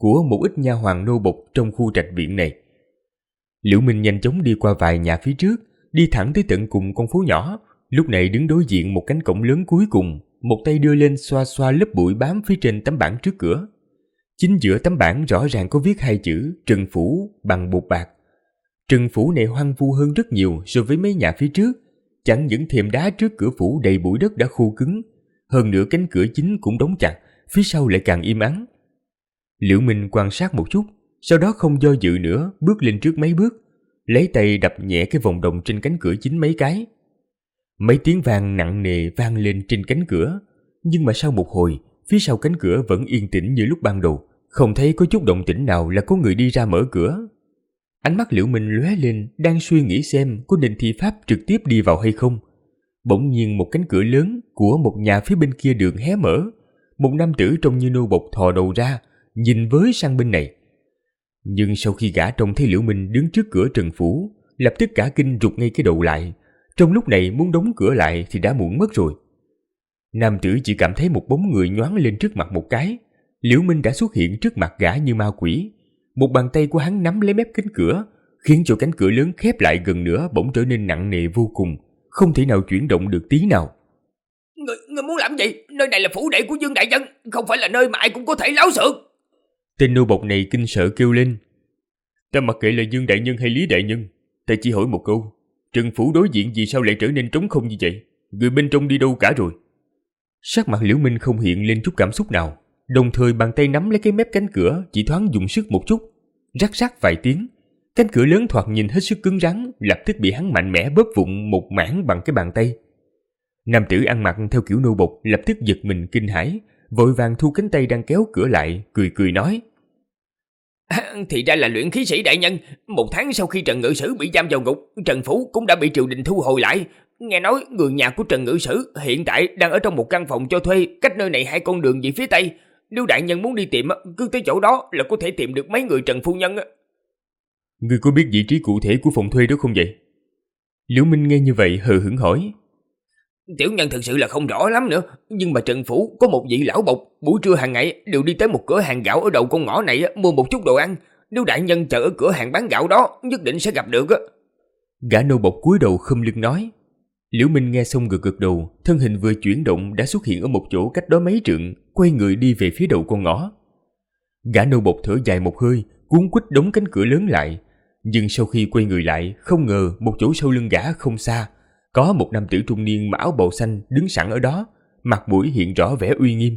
của một ít nha hoàn nô bộc trong khu trạch viện này. Liễu Minh nhanh chóng đi qua vài nhà phía trước, đi thẳng tới tận cùng con phố nhỏ, lúc này đứng đối diện một cánh cổng lớn cuối cùng, một tay đưa lên xoa xoa lớp bụi bám phía trên tấm bảng trước cửa. Chính giữa tấm bảng rõ ràng có viết hai chữ Trần Phủ bằng bột bạc. Trần Phủ này hoang vu hơn rất nhiều so với mấy nhà phía trước, chẳng những thềm đá trước cửa phủ đầy bụi đất đã khô cứng, hơn nữa cánh cửa chính cũng đóng chặt, phía sau lại càng im ắng. Liễu Minh quan sát một chút, sau đó không do dự nữa, bước lên trước mấy bước, lấy tay đập nhẹ cái vòng đồng trên cánh cửa chính mấy cái. Mấy tiếng vang nặng nề vang lên trên cánh cửa, nhưng mà sau một hồi, phía sau cánh cửa vẫn yên tĩnh như lúc ban đầu, không thấy có chút động tĩnh nào là có người đi ra mở cửa. Ánh mắt Liễu Minh lóe lên, đang suy nghĩ xem có nên thi pháp trực tiếp đi vào hay không. Bỗng nhiên một cánh cửa lớn của một nhà phía bên kia đường hé mở, một nam tử trông như nô bộc thò đầu ra, nhìn với sang bên này. Nhưng sau khi gã trông thấy Liễu Minh đứng trước cửa Trần Phủ, lập tức cả kinh rụt ngay cái đầu lại. Trong lúc này muốn đóng cửa lại thì đã muộn mất rồi. Nam tử chỉ cảm thấy một bóng người nhoáng lên trước mặt một cái. Liễu Minh đã xuất hiện trước mặt gã như ma quỷ. Một bàn tay của hắn nắm lấy mép cánh cửa, khiến cho cánh cửa lớn khép lại gần nữa bỗng trở nên nặng nề vô cùng, không thể nào chuyển động được tí nào. Người muốn làm gì? Nơi này là phủ đệ của Dương đại nhân, không phải là nơi mà ai cũng có thể láo xược. Tên nô bộc này kinh sợ kêu lên. Ta mặc kệ là Dương đại nhân hay Lý đại nhân, ta chỉ hỏi một câu, Trần Phủ đối diện vì sao lại trở nên trống không như vậy? Người bên trong đi đâu cả rồi? Sắc mặt Liễu Minh không hiện lên chút cảm xúc nào, đồng thời bàn tay nắm lấy cái mép cánh cửa, chỉ thoáng dùng sức một chút, rắc rắc vài tiếng, cánh cửa lớn thoạt nhìn hết sức cứng rắn, lập tức bị hắn mạnh mẽ bóp vụn một mảng bằng cái bàn tay. Nam tử ăn mặc theo kiểu nô bộc lập tức giật mình kinh hãi, vội vàng thu cánh tay đang kéo cửa lại, cười cười nói: Thì ra là luyện khí sĩ đại nhân. 1 tháng sau khi Trần Ngự Sử bị giam vào ngục, Trần Phủ cũng đã bị triều đình thu hồi lại. Nghe nói người nhà của Trần Ngự Sử hiện tại đang ở trong một căn phòng cho thuê, cách nơi này 2 con đường về phía tây. Nếu đại nhân muốn đi tìm, cứ tới chỗ đó là có thể tìm được mấy người Trần phu nhân. Ngươi có biết vị trí cụ thể của phòng thuê đó không vậy? Liễu Minh nghe như vậy hờ hững hỏi. Tiểu nhân thực sự là không rõ lắm nữa, nhưng mà Trần Phủ có một vị lão bộc, buổi trưa hàng ngày đều đi tới một cửa hàng gạo ở đầu con ngõ này mua một chút đồ ăn. Nếu đại nhân chờ ở cửa hàng bán gạo đó, nhất định sẽ gặp được. Gã nô bộc cúi đầu khom lưng nói. Liễu Minh nghe xong gật gật đầu, thân hình vừa chuyển động đã xuất hiện ở một chỗ cách đó mấy trượng, quay người đi về phía đầu con ngõ. Gã nô bộc thở dài một hơi, cuống quýt đóng cánh cửa lớn lại, nhưng sau khi quay người lại, không ngờ một chỗ sau lưng gã không xa, có một nam tử trung niên mặc áo bào xanh đứng sẵn ở đó, mặt mũi hiện rõ vẻ uy nghiêm.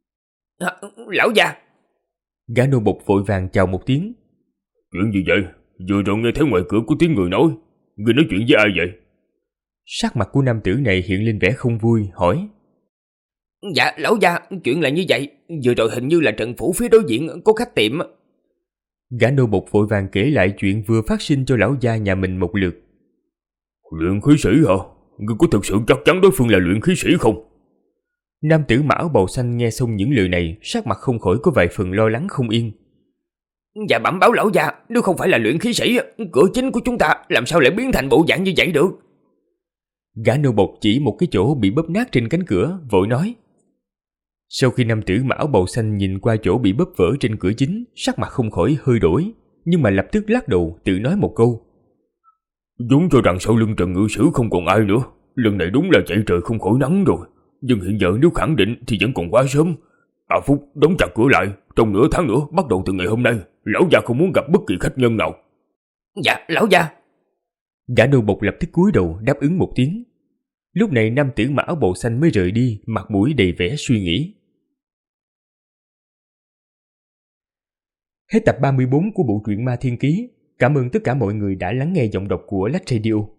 Lão già! Gã nô bộc vội vàng chào một tiếng. Chuyện gì vậy? Vừa rồi nghe thấy ngoài cửa có tiếng người nói. Người nói chuyện với ai vậy? Sắc mặt của nam tử này hiện lên vẻ không vui, hỏi. Dạ lão gia, chuyện là như vậy. Vừa rồi hình như là Trần Phủ phía đối diện có khách tiệm. Gã nô bộc vội vàng kể lại chuyện vừa phát sinh cho lão gia nhà mình một lượt. Luyện khí sĩ hả? Ngươi có thực sự chắc chắn đối phương là luyện khí sĩ không? Nam tử mặc áo bào xanh nghe xong những lời này, sắc mặt không khỏi có vài phần lo lắng không yên. Dạ bẩm báo lão gia, nếu không phải là luyện khí sĩ, cửa chính của chúng ta làm sao lại biến thành bộ dạng như vậy được? Gã nô bộc chỉ một cái chỗ bị bóp nát trên cánh cửa, vội nói. Sau khi nam tử mặc áo bào xanh nhìn qua chỗ bị bóp vỡ trên cửa chính, sắc mặt không khỏi hơi đổi, nhưng mà lập tức lắc đầu tự nói một câu. Vốn cho rằng sau lưng Trần Ngự Sử không còn ai nữa, lần này đúng là chạy trời không khỏi nắng rồi. Nhưng hiện giờ nếu khẳng định thì vẫn còn quá sớm. Phúc, đóng chặt cửa lại, trong nửa tháng nữa bắt đầu từ ngày hôm nay, lão già không muốn gặp bất kỳ khách nhân nào. Dạ lão gia. Gã nô bộc lập tức cúi đầu đáp ứng một tiếng. Lúc này nam tử mặc áo bào xanh mới rời đi, mặt mũi đầy vẻ suy nghĩ. Hết tập 34 của bộ truyện Ma Thiên Ký. Cảm ơn tất cả mọi người đã lắng nghe giọng đọc của Lách Radio.